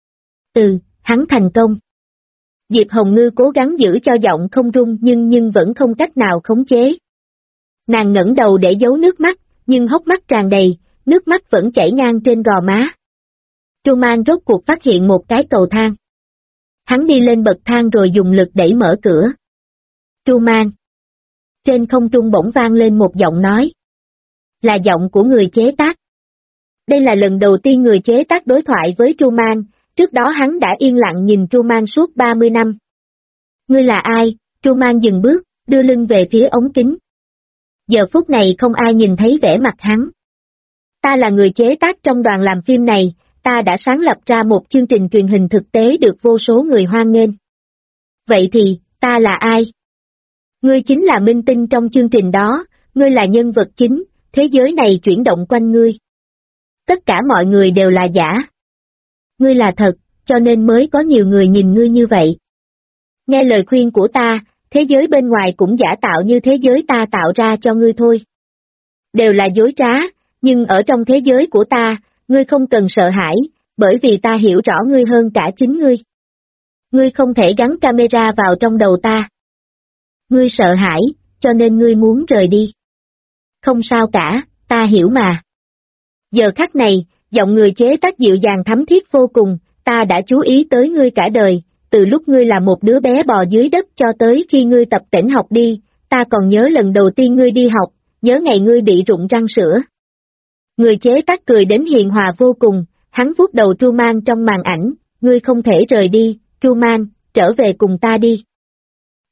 Hắn thành công. Diệp Hồng Ngư cố gắng giữ cho giọng không rung nhưng vẫn không cách nào khống chế. Nàng ngẩng đầu để giấu nước mắt, nhưng hốc mắt tràn đầy, nước mắt vẫn chảy ngang trên gò má. Truman rốt cuộc phát hiện một cái cầu thang. Hắn đi lên bậc thang rồi dùng lực đẩy mở cửa. Truman. Trên không trung bỗng vang lên một giọng nói. Là giọng của người chế tác. Đây là lần đầu tiên người chế tác đối thoại với Truman, trước đó hắn đã yên lặng nhìn Truman suốt 30 năm. Ngươi là ai? Truman dừng bước, đưa lưng về phía ống kính. Giờ phút này không ai nhìn thấy vẻ mặt hắn. Ta là người chế tác trong đoàn làm phim này, ta đã sáng lập ra một chương trình truyền hình thực tế được vô số người hoan nghênh. Vậy thì, ta là ai? Ngươi chính là minh tinh trong chương trình đó, ngươi là nhân vật chính, thế giới này chuyển động quanh ngươi. Tất cả mọi người đều là giả. Ngươi là thật, cho nên mới có nhiều người nhìn ngươi như vậy. Nghe lời khuyên của ta, thế giới bên ngoài cũng giả tạo như thế giới ta tạo ra cho ngươi thôi. Đều là dối trá, nhưng ở trong thế giới của ta, ngươi không cần sợ hãi, bởi vì ta hiểu rõ ngươi hơn cả chính ngươi. Ngươi không thể gắn camera vào trong đầu ta. Ngươi sợ hãi, cho nên ngươi muốn rời đi. Không sao cả, ta hiểu mà. Giờ khắc này, giọng người chế tác dịu dàng thấm thiết vô cùng, ta đã chú ý tới ngươi cả đời, từ lúc ngươi là một đứa bé bò dưới đất cho tới khi ngươi tập tễnh học đi, ta còn nhớ lần đầu tiên ngươi đi học, nhớ ngày ngươi bị rụng răng sữa. Người chế tác cười đến hiền hòa vô cùng, hắn vuốt đầu Truman trong màn ảnh, ngươi không thể rời đi, Truman, trở về cùng ta đi.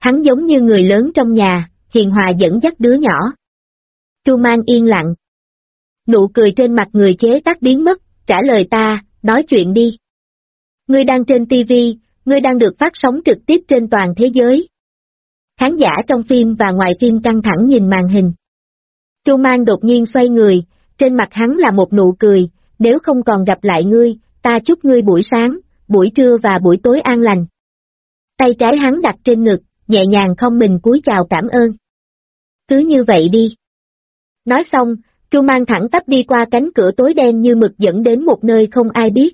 Hắn giống như người lớn trong nhà, hiền hòa dẫn dắt đứa nhỏ. Truman yên lặng. Nụ cười trên mặt người chế tác biến mất, trả lời ta, nói chuyện đi. Ngươi đang trên TV, ngươi đang được phát sóng trực tiếp trên toàn thế giới. Khán giả trong phim và ngoài phim căng thẳng nhìn màn hình. Truman đột nhiên xoay người, trên mặt hắn là một nụ cười, nếu không còn gặp lại ngươi, ta chúc ngươi buổi sáng, buổi trưa và buổi tối an lành. Tay trái hắn đặt trên ngực, nhẹ nhàng không mình cúi chào cảm ơn. Cứ như vậy đi. Nói xong, Truman thẳng tắp đi qua cánh cửa tối đen như mực dẫn đến một nơi không ai biết.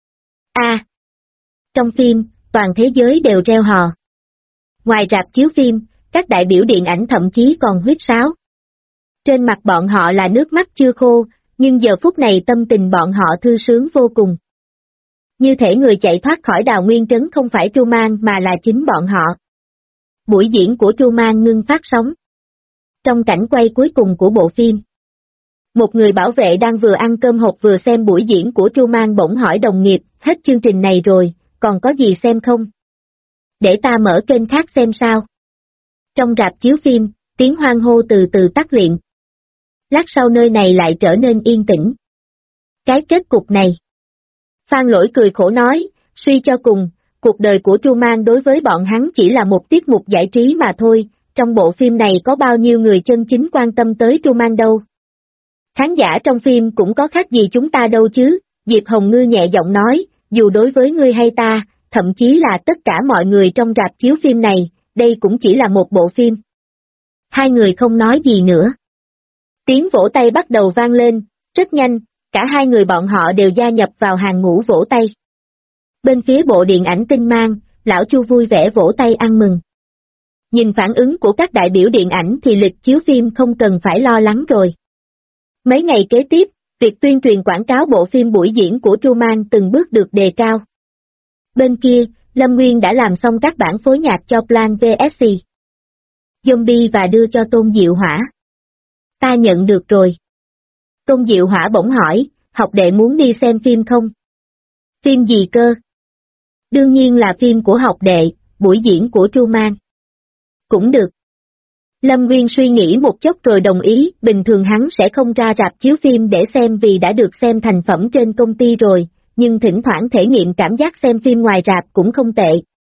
Trong phim, toàn thế giới đều reo hò. Ngoài rạp chiếu phim, các đại biểu điện ảnh thậm chí còn huýt sáo. Trên mặt bọn họ là nước mắt chưa khô, nhưng giờ phút này tâm tình bọn họ thư sướng vô cùng. Như thể người chạy thoát khỏi Đào Nguyên Trấn không phải Truman mà là chính bọn họ. Buổi diễn của Truman ngưng phát sóng. Trong cảnh quay cuối cùng của bộ phim, một người bảo vệ đang vừa ăn cơm hộp vừa xem buổi diễn của Truman bỗng hỏi đồng nghiệp, hết chương trình này rồi, còn có gì xem không? Để ta mở kênh khác xem sao. Trong rạp chiếu phim, tiếng hoan hô từ từ tắt lịm. Lát sau nơi này lại trở nên yên tĩnh. Cái kết cục này. Phan Lỗi cười khổ nói, suy cho cùng, cuộc đời của Truman đối với bọn hắn chỉ là một tiết mục giải trí mà thôi, trong bộ phim này có bao nhiêu người chân chính quan tâm tới Truman đâu. Khán giả trong phim cũng có khác gì chúng ta đâu chứ, Diệp Hồng Ngư nhẹ giọng nói, dù đối với ngươi hay ta, thậm chí là tất cả mọi người trong rạp chiếu phim này, đây cũng chỉ là một bộ phim. Hai người không nói gì nữa. Tiếng vỗ tay bắt đầu vang lên, rất nhanh, cả hai người bọn họ đều gia nhập vào hàng ngũ vỗ tay. Bên phía bộ điện ảnh Tinh Mang, lão Chu vui vẻ vỗ tay ăn mừng. Nhìn phản ứng của các đại biểu điện ảnh thì lịch chiếu phim không cần phải lo lắng rồi. Mấy ngày kế tiếp, việc tuyên truyền quảng cáo bộ phim buổi diễn của Truman từng bước được đề cao. Bên kia, Lâm Nguyên đã làm xong các bản phối nhạc cho Plan vs Zombie và đưa cho Tôn Diệu Hỏa. Ta nhận được rồi. Tôn Diệu Hỏa bỗng hỏi, học đệ muốn đi xem phim không? Phim gì cơ? Đương nhiên là phim của học đệ, buổi diễn của Truman. Cũng được. Lâm Nguyên suy nghĩ một chút rồi đồng ý, bình thường hắn sẽ không ra rạp chiếu phim để xem vì đã được xem thành phẩm trên công ty rồi, nhưng thỉnh thoảng thể nghiệm cảm giác xem phim ngoài rạp cũng không tệ.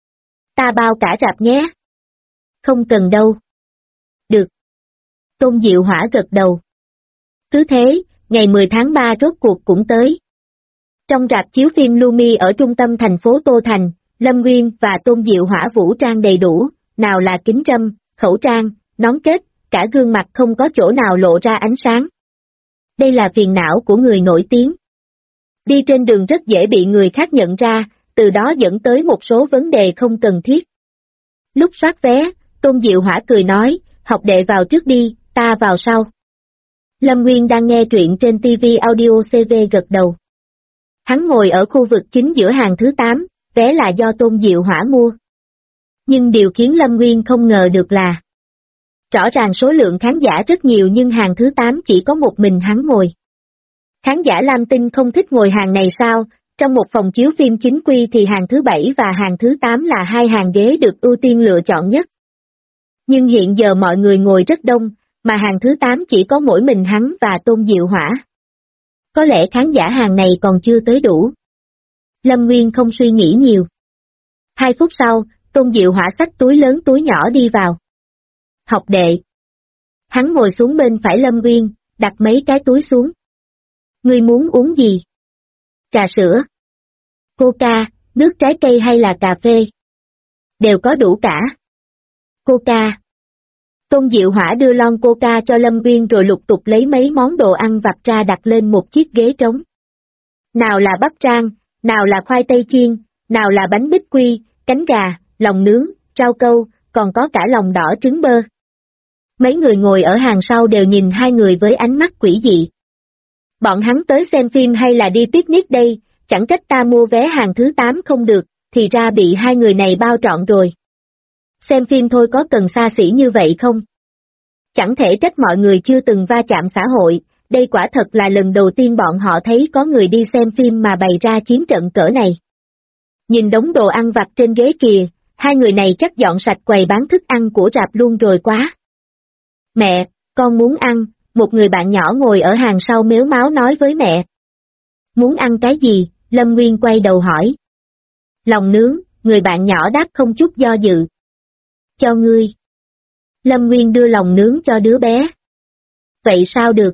Ta bao cả rạp nhé. Không cần đâu. Được. Tôn Diệu Hỏa gật đầu. Cứ thế, ngày 10 tháng 3 rốt cuộc cũng tới. Trong rạp chiếu phim Lumi ở trung tâm thành phố Tô Thành, Lâm Nguyên và Tôn Diệu Hỏa vũ trang đầy đủ, nào là kính râm, khẩu trang, nón kết, cả gương mặt không có chỗ nào lộ ra ánh sáng. Đây là phiền não của người nổi tiếng. Đi trên đường rất dễ bị người khác nhận ra, từ đó dẫn tới một số vấn đề không cần thiết. Lúc soát vé, Tôn Diệu Hỏa cười nói, học đệ vào trước đi, ta vào sau. Lâm Nguyên đang nghe truyện trên TV Audio CV gật đầu. Hắn ngồi ở khu vực chính giữa hàng thứ 8, vé là do Tôn Diệu Hỏa mua. Nhưng điều khiến Lâm Nguyên không ngờ được là rõ ràng số lượng khán giả rất nhiều nhưng hàng thứ 8 chỉ có một mình hắn ngồi. Khán giả Lam Tinh không thích ngồi hàng này sao, trong một phòng chiếu phim chính quy thì hàng thứ 7 và hàng thứ 8 là hai hàng ghế được ưu tiên lựa chọn nhất. Nhưng hiện giờ mọi người ngồi rất đông, mà hàng thứ 8 chỉ có mỗi mình hắn và Tôn Diệu Hỏa. Có lẽ khán giả hàng này còn chưa tới đủ. Lâm Nguyên không suy nghĩ nhiều. 2 phút sau, Tôn Diệu Hỏa xách túi lớn túi nhỏ đi vào. Học đệ. Hắn ngồi xuống bên phải Lâm Nguyên, đặt mấy cái túi xuống. Ngươi muốn uống gì? Trà sữa, Coca, nước trái cây hay là cà phê? Đều có đủ cả. Coca. Tôn Diệu Hỏa đưa lon Coca cho Lâm Nguyên rồi lục tục lấy mấy món đồ ăn vặt ra đặt lên một chiếc ghế trống. Nào là bắp rang, nào là khoai tây chiên, nào là bánh bích quy, cánh gà, lòng nướng, rau câu, còn có cả lòng đỏ trứng bơ. Mấy người ngồi ở hàng sau đều nhìn hai người với ánh mắt quỷ dị. Bọn hắn tới xem phim hay là đi picnic đây, chẳng trách ta mua vé hàng thứ 8 không được, thì ra bị hai người này bao trọn rồi. Xem phim thôi có cần xa xỉ như vậy không? Chẳng thể trách mọi người chưa từng va chạm xã hội, đây quả thật là lần đầu tiên bọn họ thấy có người đi xem phim mà bày ra chiến trận cỡ này. Nhìn đống đồ ăn vặt trên ghế kìa, Hai người này chắc dọn sạch quầy bán thức ăn của rạp luôn rồi quá. Mẹ, con muốn ăn, một người bạn nhỏ ngồi ở hàng sau mếu máo nói với mẹ. Muốn ăn cái gì? Lâm Nguyên quay đầu hỏi. Lòng nướng, người bạn nhỏ đáp không chút do dự. Cho ngươi. Lâm Nguyên đưa lòng nướng cho đứa bé. Vậy sao được?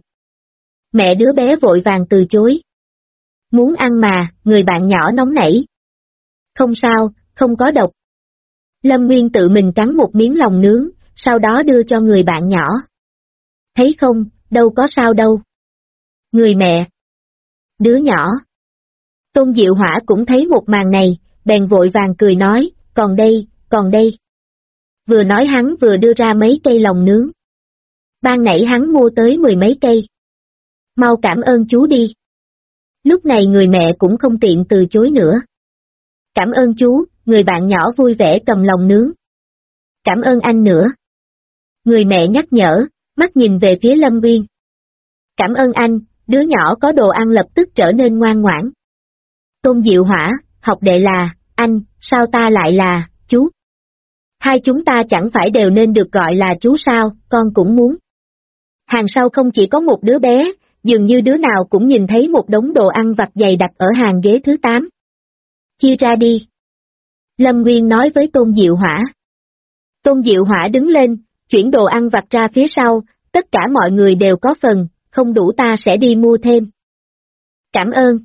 Mẹ đứa bé vội vàng từ chối. Muốn ăn mà, người bạn nhỏ nóng nảy. Không sao, không có độc. Lâm Nguyên tự mình cắn một miếng lòng nướng, sau đó đưa cho người bạn nhỏ. Thấy không, đâu có sao đâu. Người mẹ. Đứa nhỏ. Tôn Diệu Hỏa cũng thấy một màn này, bèn vội vàng cười nói, còn đây, còn đây. Vừa nói hắn vừa đưa ra mấy cây lòng nướng. Ban nãy hắn mua tới 10 mấy cây. Mau cảm ơn chú đi. Lúc này người mẹ cũng không tiện từ chối nữa. Cảm ơn chú, người bạn nhỏ vui vẻ cầm lòng nướng. Cảm ơn anh nữa. Người mẹ nhắc nhở, mắt nhìn về phía Lâm Nguyên. Cảm ơn anh, đứa nhỏ có đồ ăn lập tức trở nên ngoan ngoãn. Tôn Diệu Hỏa, học đệ là, anh, sao ta lại là, chú? Hai chúng ta chẳng phải đều nên được gọi là chú sao, con cũng muốn. Hàng sau không chỉ có một đứa bé, dường như đứa nào cũng nhìn thấy một đống đồ ăn vặt dày đặt ở hàng ghế thứ 8. Chia ra đi. Lâm Nguyên nói với Tôn Diệu Hỏa. Tôn Diệu Hỏa đứng lên, chuyển đồ ăn vặt ra phía sau, tất cả mọi người đều có phần, không đủ ta sẽ đi mua thêm. Cảm ơn.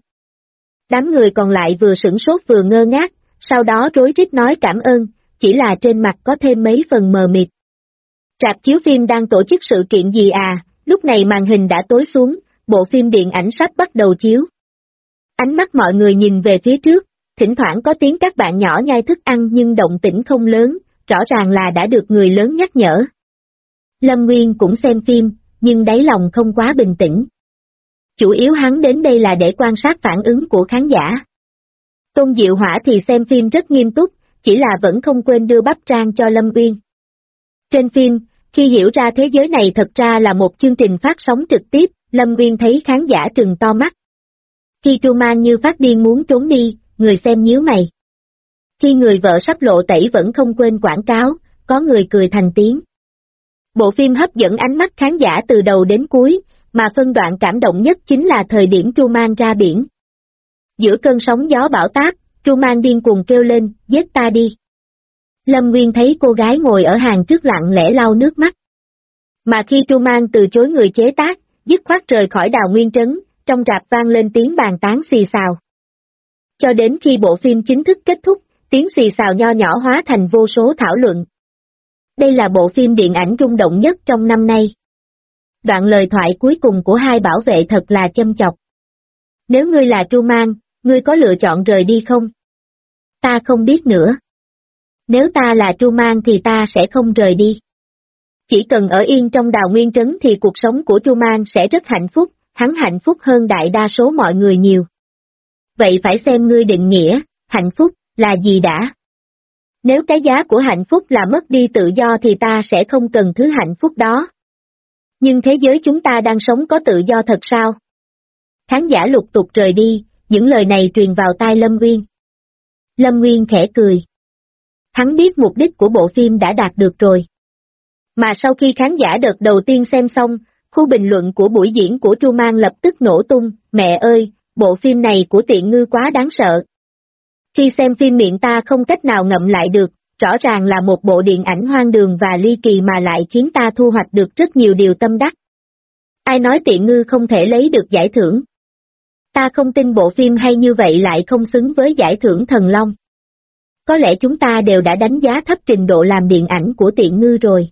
Đám người còn lại vừa sửng sốt vừa ngơ ngác, sau đó rối rít nói cảm ơn, chỉ là trên mặt có thêm mấy phần mờ mịt. Rạp chiếu phim đang tổ chức sự kiện gì à, lúc này màn hình đã tối xuống, bộ phim điện ảnh sắp bắt đầu chiếu. Ánh mắt mọi người nhìn về phía trước, thỉnh thoảng có tiếng các bạn nhỏ nhai thức ăn nhưng động tĩnh không lớn, rõ ràng là đã được người lớn nhắc nhở. Lâm Nguyên cũng xem phim, nhưng đáy lòng không quá bình tĩnh. Chủ yếu hắn đến đây là để quan sát phản ứng của khán giả. Tôn Diệu Hỏa thì xem phim rất nghiêm túc, chỉ là vẫn không quên đưa bắp rang cho Lâm Nguyên. Trên phim, khi hiểu ra thế giới này thật ra là một chương trình phát sóng trực tiếp, Lâm Nguyên thấy khán giả trừng to mắt. Khi Truman như phát điên muốn trốn đi, người xem nhíu mày. Khi người vợ sắp lộ tẩy vẫn không quên quảng cáo, có người cười thành tiếng. Bộ phim hấp dẫn ánh mắt khán giả từ đầu đến cuối, mà phân đoạn cảm động nhất chính là thời điểm Truman ra biển. Giữa cơn sóng gió bão táp, Truman điên cuồng kêu lên, giết ta đi. Lâm Nguyên thấy cô gái ngồi ở hàng trước lặng lẽ lau nước mắt. Mà khi Truman từ chối người chế tác, dứt khoát rời khỏi Đào Nguyên Trấn, trong rạp vang lên tiếng bàn tán xì xào. Cho đến khi bộ phim chính thức kết thúc, tiếng xì xào nho nhỏ hóa thành vô số thảo luận. Đây là bộ phim điện ảnh rung động nhất trong năm nay. Đoạn lời thoại cuối cùng của hai bảo vệ thật là châm chọc. Nếu ngươi là Truman, ngươi có lựa chọn rời đi không? Ta không biết nữa. Nếu ta là Truman thì ta sẽ không rời đi. Chỉ cần ở yên trong Đào Nguyên Trấn thì cuộc sống của Truman sẽ rất hạnh phúc, hắn hạnh phúc hơn đại đa số mọi người nhiều. Vậy phải xem ngươi định nghĩa, hạnh phúc, là gì đã? Nếu cái giá của hạnh phúc là mất đi tự do thì ta sẽ không cần thứ hạnh phúc đó. Nhưng thế giới chúng ta đang sống có tự do thật sao? Khán giả lục tục rời đi, những lời này truyền vào tai Lâm Nguyên. Lâm Nguyên khẽ cười. Hắn biết mục đích của bộ phim đã đạt được rồi. Mà sau khi khán giả đợt đầu tiên xem xong, khu bình luận của buổi diễn của Truman lập tức nổ tung, mẹ ơi, bộ phim này của Tiện Ngư quá đáng sợ. Khi xem phim miệng ta không cách nào ngậm lại được, rõ ràng là một bộ điện ảnh hoang đường và ly kỳ mà lại khiến ta thu hoạch được rất nhiều điều tâm đắc. Ai nói Tiện Ngư không thể lấy được giải thưởng? Ta không tin bộ phim hay như vậy lại không xứng với giải thưởng Thần Long. Có lẽ chúng ta đều đã đánh giá thấp trình độ làm điện ảnh của Tiện Ngư rồi.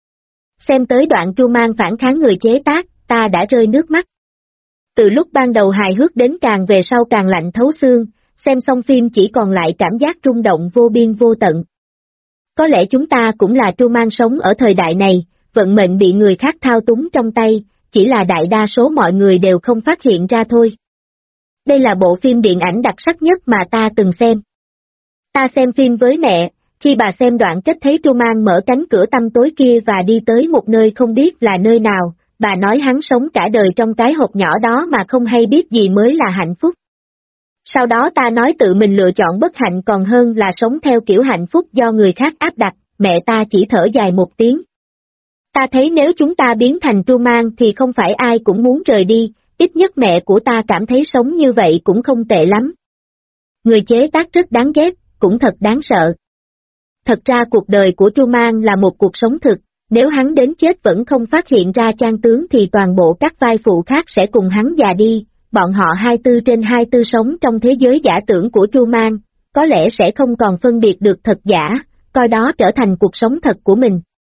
Xem tới đoạn Truman phản kháng người chế tác, ta đã rơi nước mắt. Từ lúc ban đầu hài hước đến càng về sau càng lạnh thấu xương, xem xong phim chỉ còn lại cảm giác rung động vô biên vô tận. Có lẽ chúng ta cũng là Truman sống ở thời đại này, vận mệnh bị người khác thao túng trong tay, chỉ là đại đa số mọi người đều không phát hiện ra thôi. Đây là bộ phim điện ảnh đặc sắc nhất mà ta từng xem. Ta xem phim với mẹ, khi bà xem đoạn kết thấy Truman mở cánh cửa tăm tối kia và đi tới một nơi không biết là nơi nào, bà nói hắn sống cả đời trong cái hộp nhỏ đó mà không hay biết gì mới là hạnh phúc. Sau đó ta nói tự mình lựa chọn bất hạnh còn hơn là sống theo kiểu hạnh phúc do người khác áp đặt, mẹ ta chỉ thở dài một tiếng. Ta thấy nếu chúng ta biến thành Truman thì không phải ai cũng muốn rời đi, ít nhất mẹ của ta cảm thấy sống như vậy cũng không tệ lắm. Người chế tác rất đáng ghét, cũng thật đáng sợ. Thật ra cuộc đời của Truman là một cuộc sống thực, nếu hắn đến chết vẫn không phát hiện ra chân tướng thì toàn bộ các vai phụ khác sẽ cùng hắn già đi, bọn họ 24/24 sống trong thế giới giả tưởng của Truman, có lẽ sẽ không còn phân biệt được thật giả, coi đó trở thành cuộc sống thật của mình.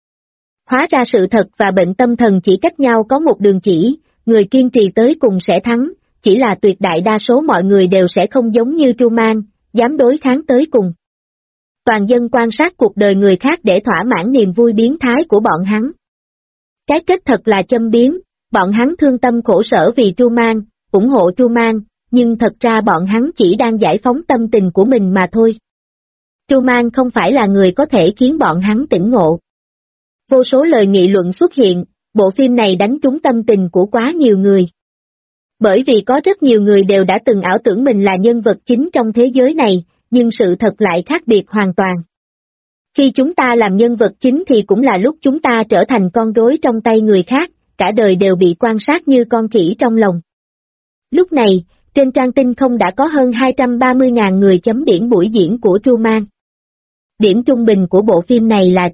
Hóa ra sự thật và bệnh tâm thần chỉ cách nhau có một đường chỉ, người kiên trì tới cùng sẽ thắng, chỉ là tuyệt đại đa số mọi người đều sẽ không giống như Truman, dám đối kháng tới cùng. Toàn dân quan sát cuộc đời người khác để thỏa mãn niềm vui biến thái của bọn hắn. Cái kết thật là châm biếm, bọn hắn thương tâm khổ sở vì Truman, ủng hộ Truman, nhưng thật ra bọn hắn chỉ đang giải phóng tâm tình của mình mà thôi. Truman không phải là người có thể khiến bọn hắn tỉnh ngộ. Vô số lời nghị luận xuất hiện, bộ phim này đánh trúng tâm tình của quá nhiều người. Bởi vì có rất nhiều người đều đã từng ảo tưởng mình là nhân vật chính trong thế giới này, nhưng sự thật lại khác biệt hoàn toàn. Khi chúng ta làm nhân vật chính thì cũng là lúc chúng ta trở thành con rối trong tay người khác, cả đời đều bị quan sát như con khỉ trong lồng. Lúc này, trên trang tin không đã có hơn 230.000 người chấm điểm buổi diễn của Truman. Điểm trung bình của bộ phim này là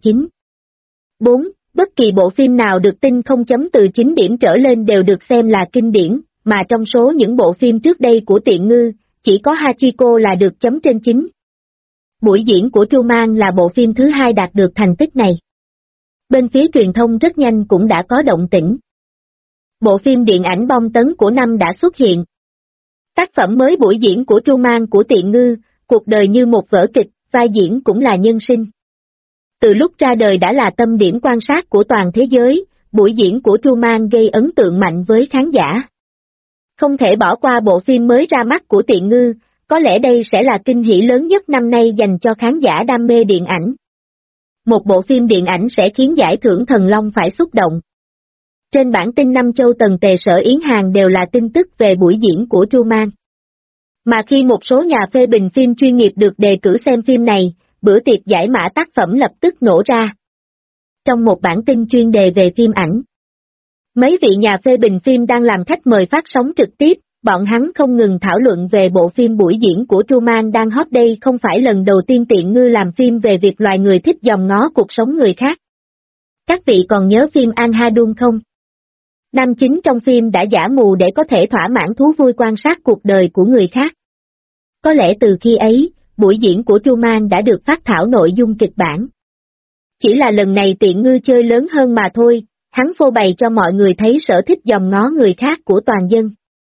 9.4, bất kỳ bộ phim nào được tin không chấm từ 9 điểm trở lên đều được xem là kinh điển, mà trong số những bộ phim trước đây của Tiện Ngư, chỉ có Hachiko là được chấm trên 9. Buổi diễn của Truman là bộ phim thứ hai đạt được thành tích này. Bên phía truyền thông rất nhanh cũng đã có động tĩnh. Bộ phim điện ảnh bom tấn của năm đã xuất hiện. Tác phẩm mới buổi diễn của Truman của Tiện Ngư, cuộc đời như một vở kịch, vai diễn cũng là nhân sinh. Từ lúc ra đời đã là tâm điểm quan sát của toàn thế giới, buổi diễn của Truman gây ấn tượng mạnh với khán giả. Không thể bỏ qua bộ phim mới ra mắt của Tiện Ngư, có lẽ đây sẽ là kinh hỉ lớn nhất năm nay dành cho khán giả đam mê điện ảnh. Một bộ phim điện ảnh sẽ khiến giải thưởng Thần Long phải xúc động. Trên bản tin Năm Châu Tần Tề Sở Yến Hàng đều là tin tức về buổi diễn của Truman. Mà khi một số nhà phê bình phim chuyên nghiệp được đề cử xem phim này, bữa tiệc giải mã tác phẩm lập tức nổ ra. Trong một bản tin chuyên đề về phim ảnh, mấy vị nhà phê bình phim đang làm khách mời phát sóng trực tiếp, bọn hắn không ngừng thảo luận về bộ phim buổi diễn của Truman đang hot. Đây không phải lần đầu tiên Tiện Ngư làm phim về việc loài người thích dòm ngó cuộc sống người khác. Các vị còn nhớ phim Anhadun không? Nam chính trong phim đã giả mù để có thể thỏa mãn thú vui quan sát cuộc đời của người khác. Có lẽ từ khi ấy, buổi diễn của Truman đã được phát thảo nội dung kịch bản. Chỉ là lần này Tiện Ngư chơi lớn hơn mà thôi, hắn phô bày cho mọi người thấy sở thích dòm ngó người khác của toàn dân.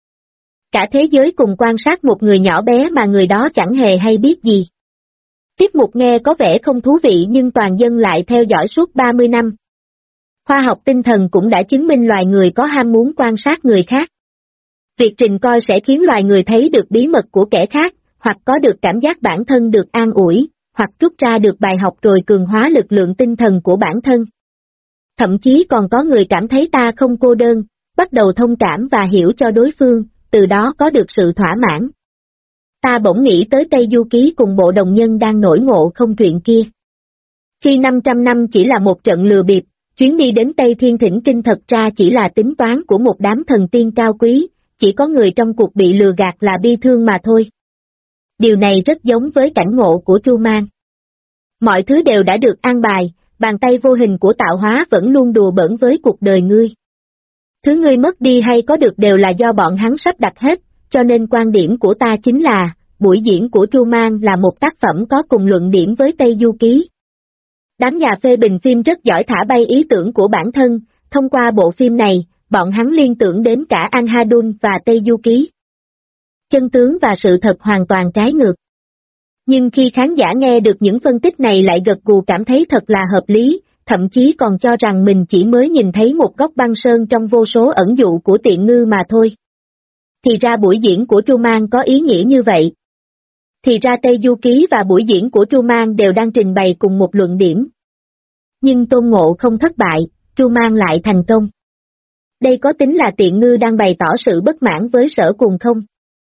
Cả thế giới cùng quan sát một người nhỏ bé mà người đó chẳng hề hay biết gì. Tiết mục nghe có vẻ không thú vị nhưng toàn dân lại theo dõi suốt 30 năm. Khoa học tinh thần cũng đã chứng minh loài người có ham muốn quan sát người khác. Việc trình coi sẽ khiến loài người thấy được bí mật của kẻ khác, hoặc có được cảm giác bản thân được an ủi, hoặc rút ra được bài học rồi cường hóa lực lượng tinh thần của bản thân. Thậm chí còn có người cảm thấy ta không cô đơn, bắt đầu thông cảm và hiểu cho đối phương, từ đó có được sự thỏa mãn. Ta bỗng nghĩ tới Tây Du Ký cùng bộ đồng nhân đang nổi ngộ không chuyện kia. Khi 500 năm chỉ là một trận lừa bịp, chuyến đi đến Tây Thiên Thỉnh Kinh thật ra chỉ là tính toán của một đám thần tiên cao quý, chỉ có người trong cuộc bị lừa gạt là bi thương mà thôi. Điều này rất giống với cảnh ngộ của Truman. Mọi thứ đều đã được an bài, bàn tay vô hình của tạo hóa vẫn luôn đùa bỡn với cuộc đời ngươi. Thứ ngươi mất đi hay có được đều là do bọn hắn sắp đặt hết, cho nên quan điểm của ta chính là, buổi diễn của Truman là một tác phẩm có cùng luận điểm với Tây Du Ký. Đám nhà phê bình phim rất giỏi thả bay ý tưởng của bản thân, thông qua bộ phim này, bọn hắn liên tưởng đến cả Anhadun và Tây Du Ký. Chân tướng và sự thật hoàn toàn trái ngược. Nhưng khi khán giả nghe được những phân tích này lại gật gù cảm thấy thật là hợp lý, thậm chí còn cho rằng mình chỉ mới nhìn thấy một góc băng sơn trong vô số ẩn dụ của Tiện Ngư mà thôi. Thì ra buổi diễn của Truman có ý nghĩa như vậy. Thì ra Tây Du Ký và buổi diễn của Truman đều đang trình bày cùng một luận điểm. Nhưng Tôn Ngộ không thất bại, Truman lại thành công. Đây có tính là Tiện Ngư đang bày tỏ sự bất mãn với Sở Cùng không?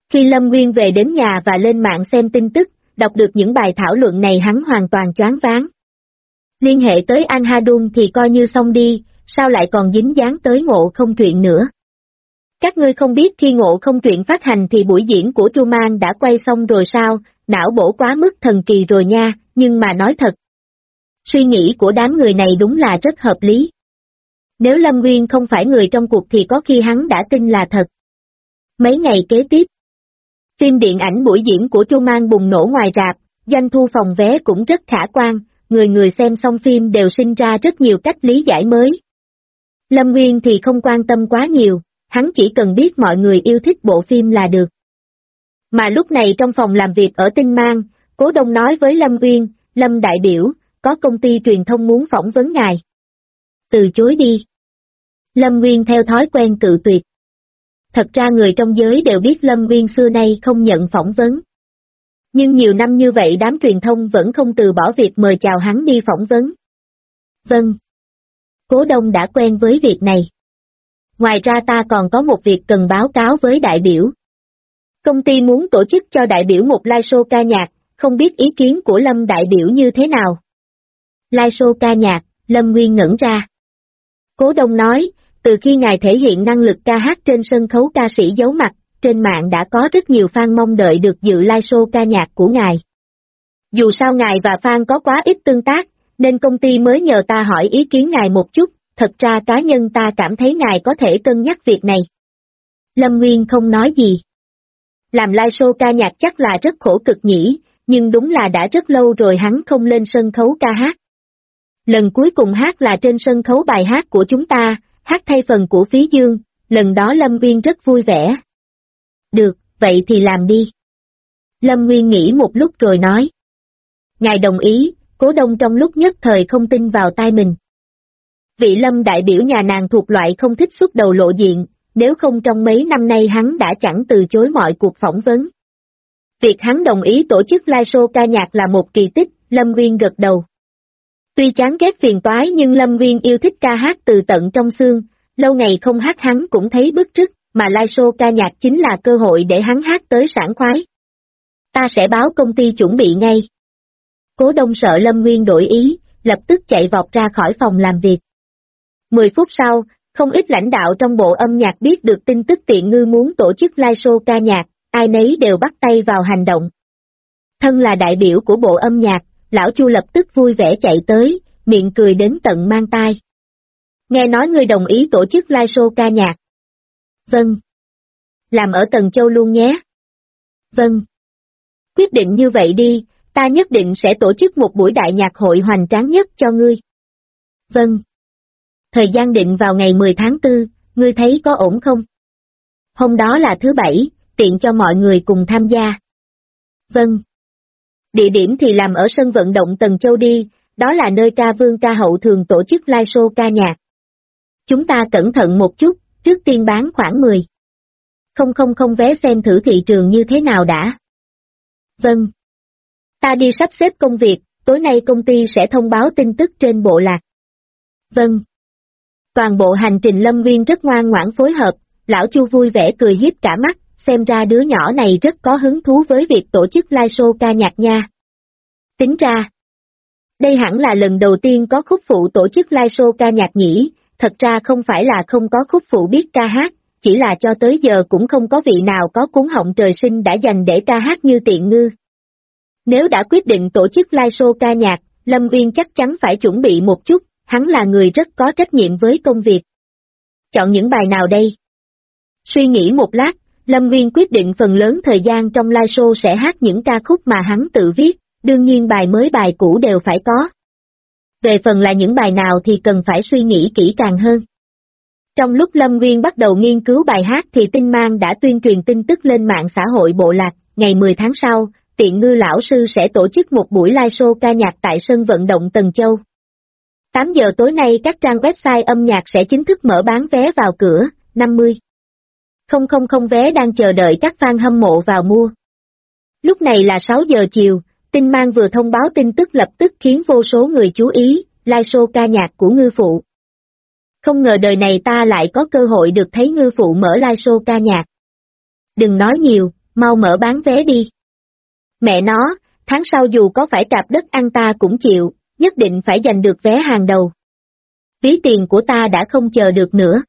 Khi Lâm Nguyên về đến nhà và lên mạng xem tin tức, đọc được những bài thảo luận này hắn hoàn toàn choáng váng. Liên hệ tới An Hadun thì coi như xong đi, sao lại còn dính dáng tới Ngộ Không truyện nữa. Các ngươi không biết khi Ngộ Không truyện phát hành thì buổi diễn của Truman đã quay xong rồi sao, não bổ quá mức thần kỳ rồi nha, nhưng mà nói thật. Suy nghĩ của đám người này đúng là rất hợp lý. Nếu Lâm Nguyên không phải người trong cuộc thì có khi hắn đã tin là thật. Mấy ngày kế tiếp, phim điện ảnh buổi diễn của Truman bùng nổ ngoài rạp, doanh thu phòng vé cũng rất khả quan, người người xem xong phim đều sinh ra rất nhiều cách lý giải mới. Lâm Nguyên thì không quan tâm quá nhiều, hắn chỉ cần biết mọi người yêu thích bộ phim là được. Mà lúc này trong phòng làm việc ở Tinh Mang, Cố Đông nói với Lâm Nguyên, Lâm đại biểu, có công ty truyền thông muốn phỏng vấn ngài. Từ chối đi. Lâm Nguyên theo thói quen cự tuyệt. Thật ra người trong giới đều biết Lâm Nguyên xưa nay không nhận phỏng vấn. Nhưng nhiều năm như vậy đám truyền thông vẫn không từ bỏ việc mời chào hắn đi phỏng vấn. Vâng. Cố Đông đã quen với việc này. Ngoài ra ta còn có một việc cần báo cáo với đại biểu. Công ty muốn tổ chức cho đại biểu một live show ca nhạc, không biết ý kiến của Lâm đại biểu như thế nào. Live show ca nhạc, Lâm Nguyên ngẩn ra. Cố Đông nói, từ khi ngài thể hiện năng lực ca hát trên sân khấu ca sĩ giấu mặt, trên mạng đã có rất nhiều fan mong đợi được dự live show ca nhạc của ngài. Dù sao ngài và fan có quá ít tương tác, nên công ty mới nhờ ta hỏi ý kiến ngài một chút, thật ra cá nhân ta cảm thấy ngài có thể cân nhắc việc này. Lâm Nguyên không nói gì. Làm live show ca nhạc chắc là rất khổ cực nhỉ, nhưng đúng là đã rất lâu rồi hắn không lên sân khấu ca hát. Lần cuối cùng hát là trên sân khấu bài hát của chúng ta, hát thay phần của Phí Dương, lần đó Lâm Nguyên rất vui vẻ. Được, vậy thì làm đi. Lâm Nguyên nghĩ một lúc rồi nói. Ngài đồng ý, Cố Đông trong lúc nhất thời không tin vào tai mình. Vị Lâm đại biểu nhà nàng thuộc loại không thích xuất đầu lộ diện, nếu không trong mấy năm nay hắn đã chẳng từ chối mọi cuộc phỏng vấn. Việc hắn đồng ý tổ chức live show ca nhạc là một kỳ tích, Lâm Nguyên gật đầu. Tuy chán ghét phiền toái nhưng Lâm Nguyên yêu thích ca hát từ tận trong xương, lâu ngày không hát hắn cũng thấy bứt rứt, mà live show ca nhạc chính là cơ hội để hắn hát tới sảng khoái. Ta sẽ báo công ty chuẩn bị ngay. Cố Đông sợ Lâm Nguyên đổi ý, lập tức chạy vọt ra khỏi phòng làm việc. 10 phút sau, không ít lãnh đạo trong bộ âm nhạc biết được tin tức Tiện Ngư muốn tổ chức live show ca nhạc, ai nấy đều bắt tay vào hành động. Thân là đại biểu của bộ âm nhạc, lão Chu lập tức vui vẻ chạy tới, miệng cười đến tận mang tai. Nghe nói ngươi đồng ý tổ chức live show ca nhạc. Vâng. Làm ở Tần Châu luôn nhé. Vâng. Quyết định như vậy đi, ta nhất định sẽ tổ chức một buổi đại nhạc hội hoành tráng nhất cho ngươi. Vâng. Thời gian định vào ngày 10 tháng 4, ngươi thấy có ổn không? Hôm đó là thứ Bảy, tiện cho mọi người cùng tham gia. Vâng. Địa điểm thì làm ở sân vận động Tần Châu đi, đó là nơi ca vương ca hậu thường tổ chức live show ca nhạc. Chúng ta cẩn thận một chút, trước tiên bán khoảng 10. Không vé xem thử thị trường như thế nào đã. Vâng. Ta đi sắp xếp công việc, tối nay công ty sẽ thông báo tin tức trên bộ lạc. Vâng. Toàn bộ hành trình Lâm Nguyên rất ngoan ngoãn phối hợp, lão Chu vui vẻ cười hiếp cả mắt, xem ra đứa nhỏ này rất có hứng thú với việc tổ chức live show ca nhạc nha. Tính ra, đây hẳn là lần đầu tiên có khúc phụ tổ chức live show ca nhạc nhỉ, thật ra không phải là không có khúc phụ biết ca hát, chỉ là cho tới giờ cũng không có vị nào có cuốn họng trời sinh đã dành để ca hát như Tiện Ngư. Nếu đã quyết định tổ chức live show ca nhạc, Lâm Nguyên chắc chắn phải chuẩn bị một chút, hắn là người rất có trách nhiệm với công việc. Chọn những bài nào đây? Suy nghĩ một lát, Lâm Nguyên quyết định phần lớn thời gian trong live show sẽ hát những ca khúc mà hắn tự viết, đương nhiên bài mới bài cũ đều phải có. Về phần là những bài nào thì cần phải suy nghĩ kỹ càng hơn. Trong lúc Lâm Nguyên bắt đầu nghiên cứu bài hát thì Tinh Mang đã tuyên truyền tin tức lên mạng xã hội bộ lạc, ngày 10 tháng sau, Tiện Ngư lão sư sẽ tổ chức một buổi live show ca nhạc tại sân vận động Tần Châu. 8 giờ tối nay các trang website âm nhạc sẽ chính thức mở bán vé vào cửa, 50. 000 vé đang chờ đợi các fan hâm mộ vào mua. Lúc này là 6 giờ chiều, Tinh Mang vừa thông báo tin tức lập tức khiến vô số người chú ý, live show ca nhạc của Ngư Phụ. Không ngờ đời này ta lại có cơ hội được thấy Ngư Phụ mở live show ca nhạc. Đừng nói nhiều, mau mở bán vé đi. Mẹ nó, tháng sau dù có phải cạp đất ăn ta cũng chịu, nhất định phải giành được vé hàng đầu. Ví tiền của ta đã không chờ được nữa.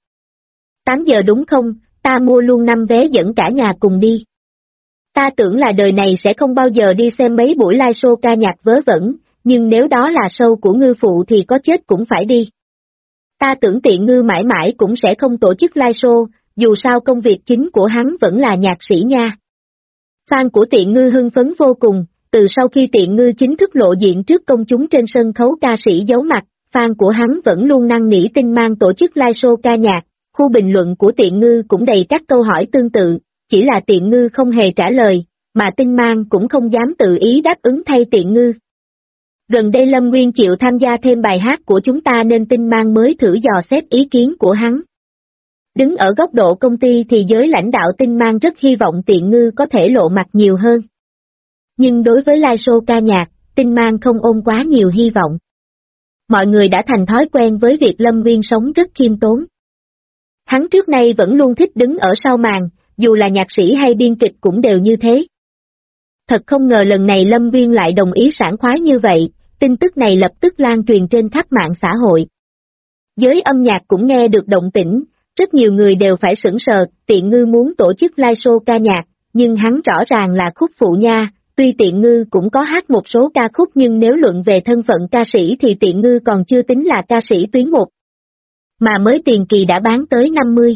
8 giờ đúng không, ta mua luôn 5 vé dẫn cả nhà cùng đi. Ta tưởng là đời này sẽ không bao giờ đi xem mấy buổi live show ca nhạc vớ vẩn, nhưng nếu đó là show của Ngư Phụ thì có chết cũng phải đi. Ta tưởng Tiện Ngư mãi mãi cũng sẽ không tổ chức live show, dù sao công việc chính của hắn vẫn là nhạc sĩ nha. Fan của Tiện Ngư hưng phấn vô cùng, từ sau khi Tiện Ngư chính thức lộ diện trước công chúng trên sân khấu ca sĩ giấu mặt, fan của hắn vẫn luôn năn nỉ Tinh Mang tổ chức live show ca nhạc, khu bình luận của Tiện Ngư cũng đầy các câu hỏi tương tự, chỉ là Tiện Ngư không hề trả lời, mà Tinh Mang cũng không dám tự ý đáp ứng thay Tiện Ngư. Gần đây Lâm Nguyên chịu tham gia thêm bài hát của chúng ta nên Tinh Mang mới thử dò xét ý kiến của hắn. Đứng ở góc độ công ty thì giới lãnh đạo Tinh Mang rất hy vọng Tiện Ngư có thể lộ mặt nhiều hơn. Nhưng đối với live show ca nhạc, Tinh Mang không ôm quá nhiều hy vọng. Mọi người đã thành thói quen với việc Lâm Nguyên sống rất khiêm tốn. Hắn trước nay vẫn luôn thích đứng ở sau màn, dù là nhạc sĩ hay biên kịch cũng đều như thế. Thật không ngờ lần này Lâm Nguyên lại đồng ý sảng khoái như vậy, tin tức này lập tức lan truyền trên khắp mạng xã hội. Giới âm nhạc cũng nghe được động tĩnh, rất nhiều người đều phải sửng sờ, Tiện Ngư muốn tổ chức live show ca nhạc, nhưng hắn rõ ràng là khúc phụ nha, tuy Tiện Ngư cũng có hát một số ca khúc nhưng nếu luận về thân phận ca sĩ thì Tiện Ngư còn chưa tính là ca sĩ tuyến một. Mà mới tiền kỳ đã bán tới 50.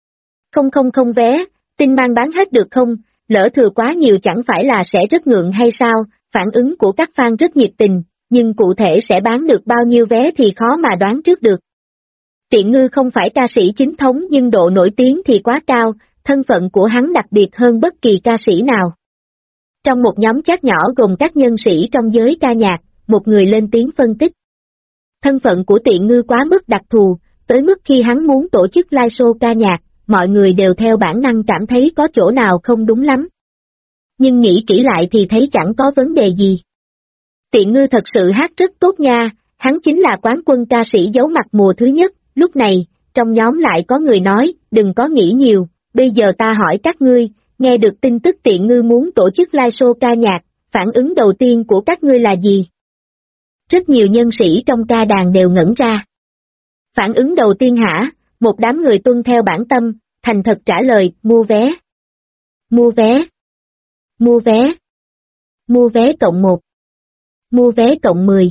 Không vé, Tinh Mang bán hết được không, lỡ thừa quá nhiều chẳng phải là sẽ rất ngượng hay sao, phản ứng của các fan rất nhiệt tình, nhưng cụ thể sẽ bán được bao nhiêu vé thì khó mà đoán trước được. Tiện Ngư không phải ca sĩ chính thống nhưng độ nổi tiếng thì quá cao, thân phận của hắn đặc biệt hơn bất kỳ ca sĩ nào. Trong một nhóm chat nhỏ gồm các nhân sĩ trong giới ca nhạc, một người lên tiếng phân tích. Thân phận của Tiện Ngư quá mức đặc thù, tới mức khi hắn muốn tổ chức live show ca nhạc, mọi người đều theo bản năng cảm thấy có chỗ nào không đúng lắm. Nhưng nghĩ kỹ lại thì thấy chẳng có vấn đề gì. Tiện Ngư thật sự hát rất tốt nha, hắn chính là quán quân ca sĩ giấu mặt mùa thứ nhất, lúc này, trong nhóm lại có người nói, đừng có nghĩ nhiều, bây giờ ta hỏi các ngươi, nghe được tin tức Tiện Ngư muốn tổ chức live show ca nhạc, phản ứng đầu tiên của các ngươi là gì? Rất nhiều nhân sĩ trong ca đàn đều ngẩn ra. Phản ứng đầu tiên hả? Một đám người tuân theo bản tâm, thành thật trả lời, mua vé. Mua vé. Mua vé. Mua vé cộng 1. Mua vé cộng 10.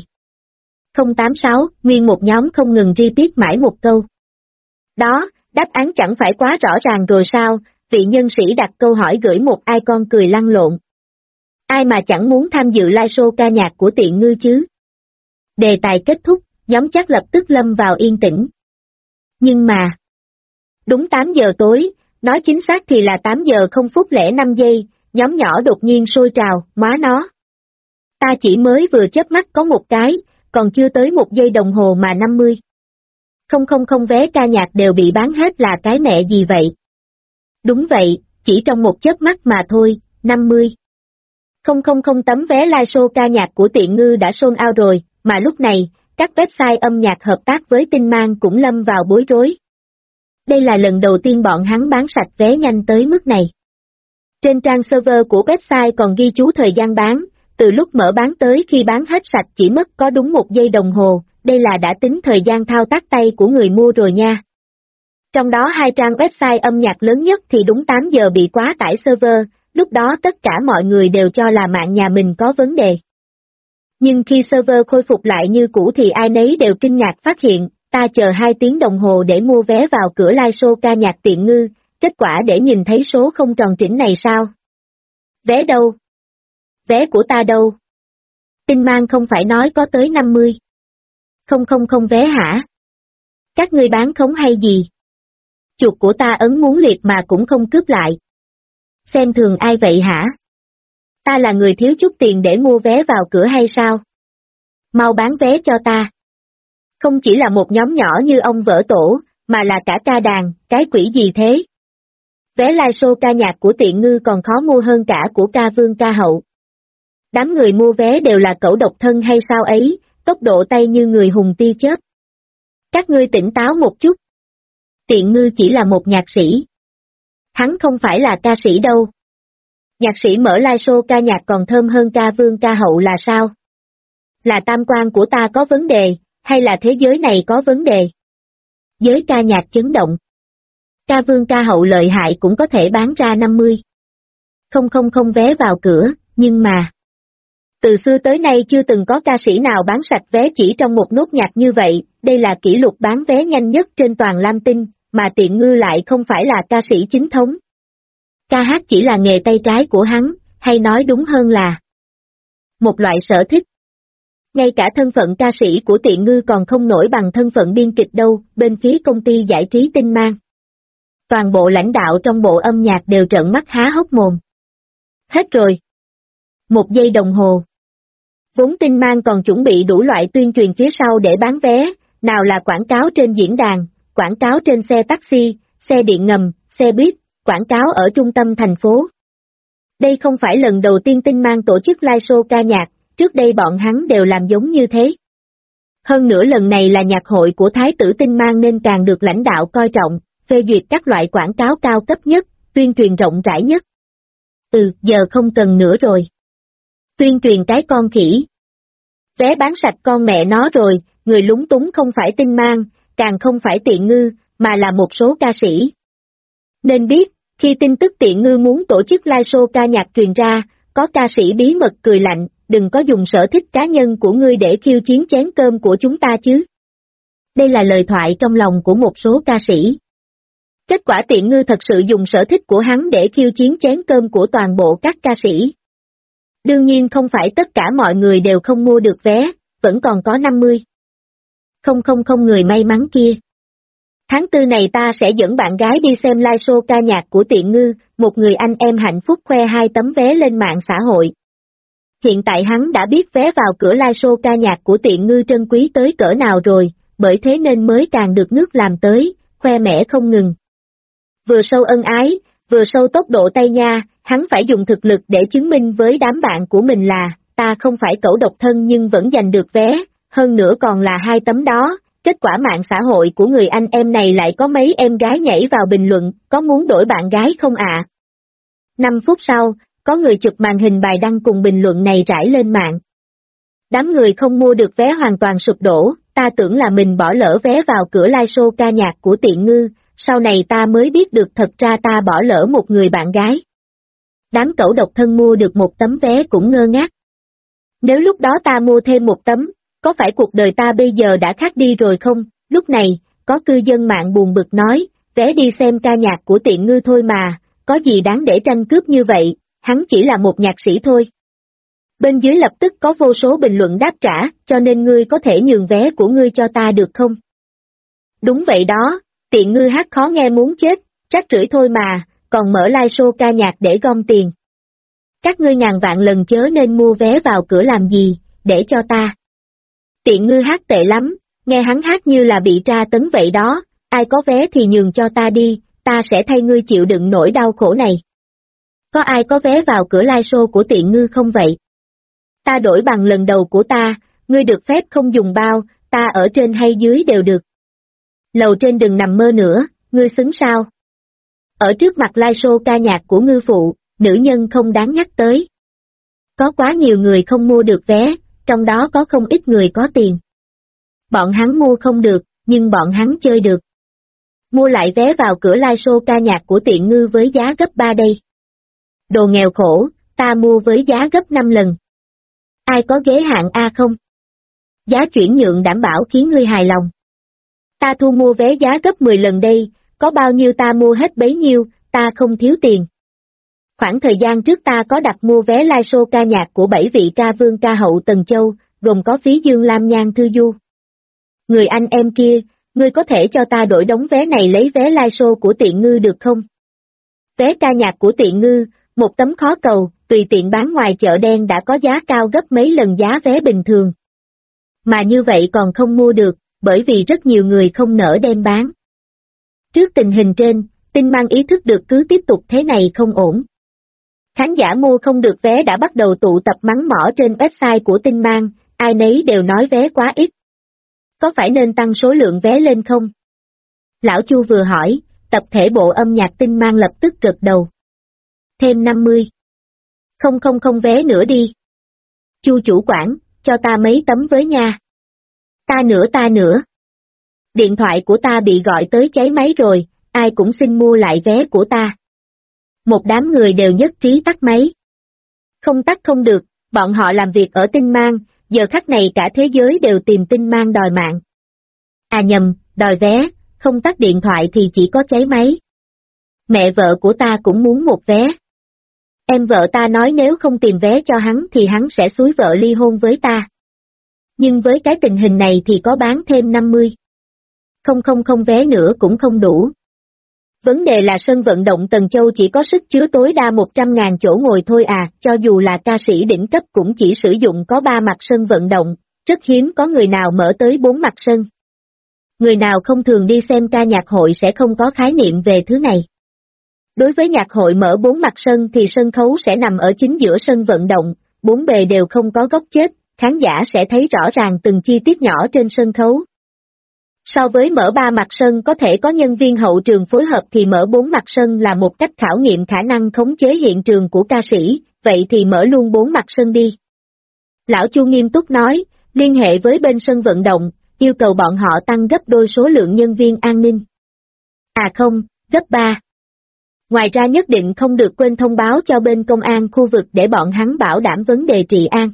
086, nguyên một nhóm không ngừng repeat mãi một câu. Đó, đáp án chẳng phải quá rõ ràng rồi sao, vị nhân sĩ đặt câu hỏi gửi một icon cười lăn lộn. Ai mà chẳng muốn tham dự live show ca nhạc của Tiện Ngư chứ? Đề tài kết thúc, nhóm chat lập tức lâm vào yên tĩnh. Nhưng mà, đúng 8 giờ tối, nói chính xác thì là 8 giờ 0 phút 05 giây, nhóm nhỏ đột nhiên sôi trào, má nó. Ta chỉ mới vừa chớp mắt có một cái, còn chưa tới 1 giây đồng hồ mà 50. Không vé ca nhạc đều bị bán hết là cái mẹ gì vậy? Đúng vậy, chỉ trong một chớp mắt mà thôi, 50. Không tấm vé live show ca nhạc của Tiện Ngư đã sold out rồi, mà lúc này, các website âm nhạc hợp tác với Tinh Mang cũng lâm vào bối rối. Đây là lần đầu tiên bọn hắn bán sạch vé nhanh tới mức này. Trên trang server của website còn ghi chú thời gian bán, từ lúc mở bán tới khi bán hết sạch chỉ mất có đúng 1 giây đồng hồ, đây là đã tính thời gian thao tác tay của người mua rồi nha. Trong đó 2 trang website âm nhạc lớn nhất thì đúng 8 giờ bị quá tải server, lúc đó tất cả mọi người đều cho là mạng nhà mình có vấn đề. Nhưng khi server khôi phục lại như cũ thì ai nấy đều kinh ngạc phát hiện, ta chờ 2 tiếng đồng hồ để mua vé vào cửa live show ca nhạc Tiện Ngư, kết quả để nhìn thấy số không tròn trĩnh này sao? Vé đâu? Vé của ta đâu? Tinh Mang không phải nói có tới 50. Không vé hả? Các ngươi bán khống hay gì? Chuột của ta ấn muốn liệt mà cũng không cướp lại. Xem thường ai vậy hả? Ta là người thiếu chút tiền để mua vé vào cửa hay sao? Mau bán vé cho ta. Không chỉ là một nhóm nhỏ như ông vỡ tổ, mà là cả ca đàn, cái quỷ gì thế? Vé live show ca nhạc của Tiện Ngư còn khó mua hơn cả của ca vương ca hậu. Đám người mua vé đều là cẩu độc thân hay sao ấy, tốc độ tay như người hùng tia chớp. Các ngươi tỉnh táo một chút. Tiện Ngư chỉ là một nhạc sĩ. Hắn không phải là ca sĩ đâu. Nhạc sĩ mở live show ca nhạc còn thơm hơn ca vương ca hậu là sao? Là tam quan của ta có vấn đề, hay là thế giới này có vấn đề? Giới ca nhạc chấn động. Ca vương ca hậu lợi hại cũng có thể bán ra 50. Không vé vào cửa, nhưng mà... Từ xưa tới nay chưa từng có ca sĩ nào bán sạch vé chỉ trong một nốt nhạc như vậy, đây là kỷ lục bán vé nhanh nhất trên toàn Lam Tinh, mà Tiện Ngư lại không phải là ca sĩ chính thống. Ca hát chỉ là nghề tay trái của hắn, hay nói đúng hơn là một loại sở thích. Ngay cả thân phận ca sĩ của Tiện Ngư còn không nổi bằng thân phận biên kịch đâu, bên phía công ty giải trí Tinh Mang. Toàn bộ lãnh đạo trong bộ âm nhạc đều trợn mắt há hốc mồm. Hết rồi. 1 giây đồng hồ. Vốn Tinh Mang còn chuẩn bị đủ loại tuyên truyền phía sau để bán vé, nào là quảng cáo trên diễn đàn, quảng cáo trên xe taxi, xe điện ngầm, xe buýt, quảng cáo ở trung tâm thành phố. Đây không phải lần đầu tiên Tinh Mang tổ chức live show ca nhạc, trước đây bọn hắn đều làm giống như thế. Hơn nữa lần này là nhạc hội của Thái tử Tinh Mang nên càng được lãnh đạo coi trọng, phê duyệt các loại quảng cáo cao cấp nhất, tuyên truyền rộng rãi nhất. Giờ không cần nữa rồi. Tuyên truyền cái con khỉ. Vé bán sạch con mẹ nó rồi, người lúng túng không phải Tinh Mang, càng không phải Tiện Ngư, mà là một số ca sĩ. Nên biết, khi tin tức Tiện Ngư muốn tổ chức live show ca nhạc truyền ra, có ca sĩ bí mật cười lạnh, đừng có dùng sở thích cá nhân của ngươi để khiêu chiến chén cơm của chúng ta chứ. Đây là lời thoại trong lòng của một số ca sĩ. Kết quả Tiện Ngư thật sự dùng sở thích của hắn để khiêu chiến chén cơm của toàn bộ các ca sĩ. Đương nhiên không phải tất cả mọi người đều không mua được vé, vẫn còn có 50. Không người may mắn kia. Tháng 4 này ta sẽ dẫn bạn gái đi xem live show ca nhạc của Tiện Ngư, một người anh em hạnh phúc khoe 2 tấm vé lên mạng xã hội. Hiện tại hắn đã biết vé vào cửa live show ca nhạc của Tiện Ngư trân quý tới cỡ nào rồi, bởi thế nên mới càng được nước làm tới, khoe mẽ không ngừng. Vừa sâu ân ái, vừa sâu tốc độ tay nha, hắn phải dùng thực lực để chứng minh với đám bạn của mình là, ta không phải cẩu độc thân nhưng vẫn giành được vé, hơn nữa còn là 2 tấm đó. Kết quả mạng xã hội của người anh em này lại có mấy em gái nhảy vào bình luận, có muốn đổi bạn gái không ạ? 5 phút sau, có người chụp màn hình bài đăng cùng bình luận này rải lên mạng. Đám người không mua được vé hoàn toàn sụp đổ, ta tưởng là mình bỏ lỡ vé vào cửa live show ca nhạc của Tiện Ngư, sau này ta mới biết được thật ra ta bỏ lỡ một người bạn gái. Đám cẩu độc thân mua được 1 tấm vé cũng ngơ ngác. Nếu lúc đó ta mua thêm 1 tấm, có phải cuộc đời ta bây giờ đã khác đi rồi không? Lúc này, có cư dân mạng buồn bực nói, vé đi xem ca nhạc của Tiện Ngư thôi mà, có gì đáng để tranh cướp như vậy, hắn chỉ là một nhạc sĩ thôi. Bên dưới lập tức có vô số bình luận đáp trả, cho nên ngươi có thể nhường vé của ngươi cho ta được không? Đúng vậy đó, Tiện Ngư hát khó nghe muốn chết, rác rưởi thôi mà, còn mở live show ca nhạc để gom tiền. Các ngươi ngàn vạn lần chớ nên mua vé vào cửa làm gì, để cho ta. Tiện Ngư hát tệ lắm, nghe hắn hát như là bị tra tấn vậy đó, ai có vé thì nhường cho ta đi, ta sẽ thay ngươi chịu đựng nỗi đau khổ này. Có ai có vé vào cửa live show của Tiện Ngư không vậy? Ta đổi bằng lần đầu của ta, ngươi được phép không dùng bao, ta ở trên hay dưới đều được. Lầu trên đừng nằm mơ nữa, ngươi xứng sao? Ở trước mặt live show ca nhạc của ngư phụ, nữ nhân không đáng nhắc tới. Có quá nhiều người không mua được vé, trong đó có không ít người có tiền. Bọn hắn mua không được, nhưng bọn hắn chơi được. Mua lại vé vào cửa live show ca nhạc của Tiện Ngư với giá gấp 3 đây. Đồ nghèo khổ, ta mua với giá gấp 5 lần. Ai có ghế hạng A không? Giá chuyển nhượng đảm bảo khiến ngươi hài lòng. Ta thu mua vé giá gấp 10 lần đây, có bao nhiêu ta mua hết bấy nhiêu, ta không thiếu tiền. Khoảng thời gian trước ta có đặt mua vé live show ca nhạc của 7 vị ca vương ca hậu Tần Châu, gồm có Phí Dương Lam Nhan Thư Du. Người anh em kia, ngươi có thể cho ta đổi đống vé này lấy vé live show của Tiện Ngư được không? Vé ca nhạc của Tiện Ngư, 1 tấm khó cầu, tùy tiện bán ngoài chợ đen đã có giá cao gấp mấy lần giá vé bình thường. Mà như vậy còn không mua được, bởi vì rất nhiều người không nỡ đem bán. Trước tình hình trên, Tinh Mang ý thức được cứ tiếp tục thế này không ổn. Khán giả mua không được vé đã bắt đầu tụ tập mắng mỏ trên website của Tinh Mang, ai nấy đều nói vé quá ít. Có phải nên tăng số lượng vé lên không? Lão Chu vừa hỏi, tập thể bộ âm nhạc Tinh Mang lập tức gật đầu. Thêm 50. Không vé nữa đi. Chu chủ quản, cho ta mấy tấm với nha. Ta nữa. Điện thoại của ta bị gọi tới cháy máy rồi, ai cũng xin mua lại vé của ta. Một đám người đều nhất trí tắt máy. Không tắt không được, bọn họ làm việc ở Tinh Mang, giờ khắc này cả thế giới đều tìm Tinh Mang đòi mạng. À nhầm, đòi vé, không tắt điện thoại thì chỉ có cháy máy. Mẹ vợ của ta cũng muốn một vé. Em vợ ta nói nếu không tìm vé cho hắn thì hắn sẽ xúi vợ ly hôn với ta. Nhưng với cái tình hình này thì có bán thêm 50. Không vé nữa cũng không đủ. Vấn đề là sân vận động Tần Châu chỉ có sức chứa tối đa 100.000 chỗ ngồi thôi à, cho dù là ca sĩ đỉnh cấp cũng chỉ sử dụng có 3 mặt sân vận động, rất hiếm có người nào mở tới 4 mặt sân. Người nào không thường đi xem ca nhạc hội sẽ không có khái niệm về thứ này. Đối với nhạc hội mở 4 mặt sân thì sân khấu sẽ nằm ở chính giữa sân vận động, bốn bề đều không có góc chết, khán giả sẽ thấy rõ ràng từng chi tiết nhỏ trên sân khấu. So với mở 3 mặt sân có thể có nhân viên hậu trường phối hợp thì mở 4 mặt sân là một cách khảo nghiệm khả năng khống chế hiện trường của ca sĩ, vậy thì mở luôn 4 mặt sân đi. Lão Chu nghiêm túc nói, liên hệ với bên sân vận động, yêu cầu bọn họ tăng gấp đôi số lượng nhân viên an ninh. À không, gấp 3. Ngoài ra nhất định không được quên thông báo cho bên công an khu vực để bọn hắn bảo đảm vấn đề trị an.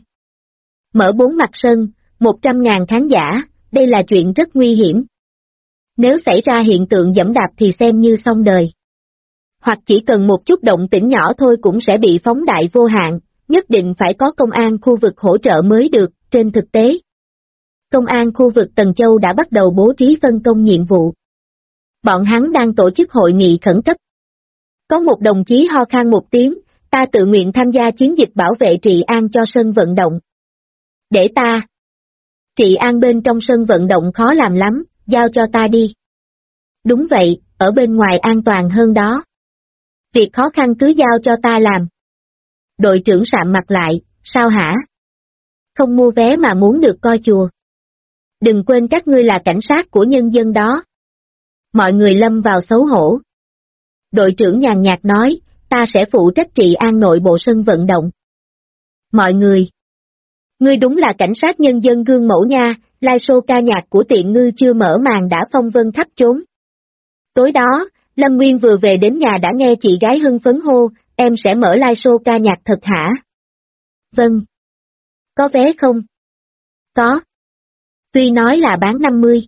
Mở 4 mặt sân, 100.000 khán giả, đây là chuyện rất nguy hiểm. Nếu xảy ra hiện tượng giẫm đạp thì xem như xong đời. Hoặc chỉ cần một chút động tĩnh nhỏ thôi cũng sẽ bị phóng đại vô hạn, nhất định phải có công an khu vực hỗ trợ mới được, trên thực tế. Công an khu vực Tần Châu đã bắt đầu bố trí phân công nhiệm vụ. Bọn hắn đang tổ chức hội nghị khẩn cấp. Có một đồng chí ho khan một tiếng, ta tự nguyện tham gia chiến dịch bảo vệ trị an cho sân vận động. Để ta. Trị an bên trong sân vận động khó làm lắm, giao cho ta đi. Đúng vậy, ở bên ngoài an toàn hơn đó. Việc khó khăn cứ giao cho ta làm. Đội trưởng sạm mặt lại, sao hả? Không mua vé mà muốn được coi chùa. Đừng quên các ngươi là cảnh sát của nhân dân đó. Mọi người lâm vào xấu hổ. Đội trưởng nhàn nhạt nói, ta sẽ phụ trách trị an nội bộ sân vận động. Mọi người. Ngươi đúng là cảnh sát nhân dân gương mẫu nha, live show ca nhạc của tiện ngư chưa mở màn đã phong vân khắp trốn. Tối đó, Lâm Nguyên vừa về đến nhà đã nghe chị gái hưng phấn hô, em sẽ mở live show ca nhạc thật hả? Vâng. Có vé không? Có. Tuy nói là bán 50.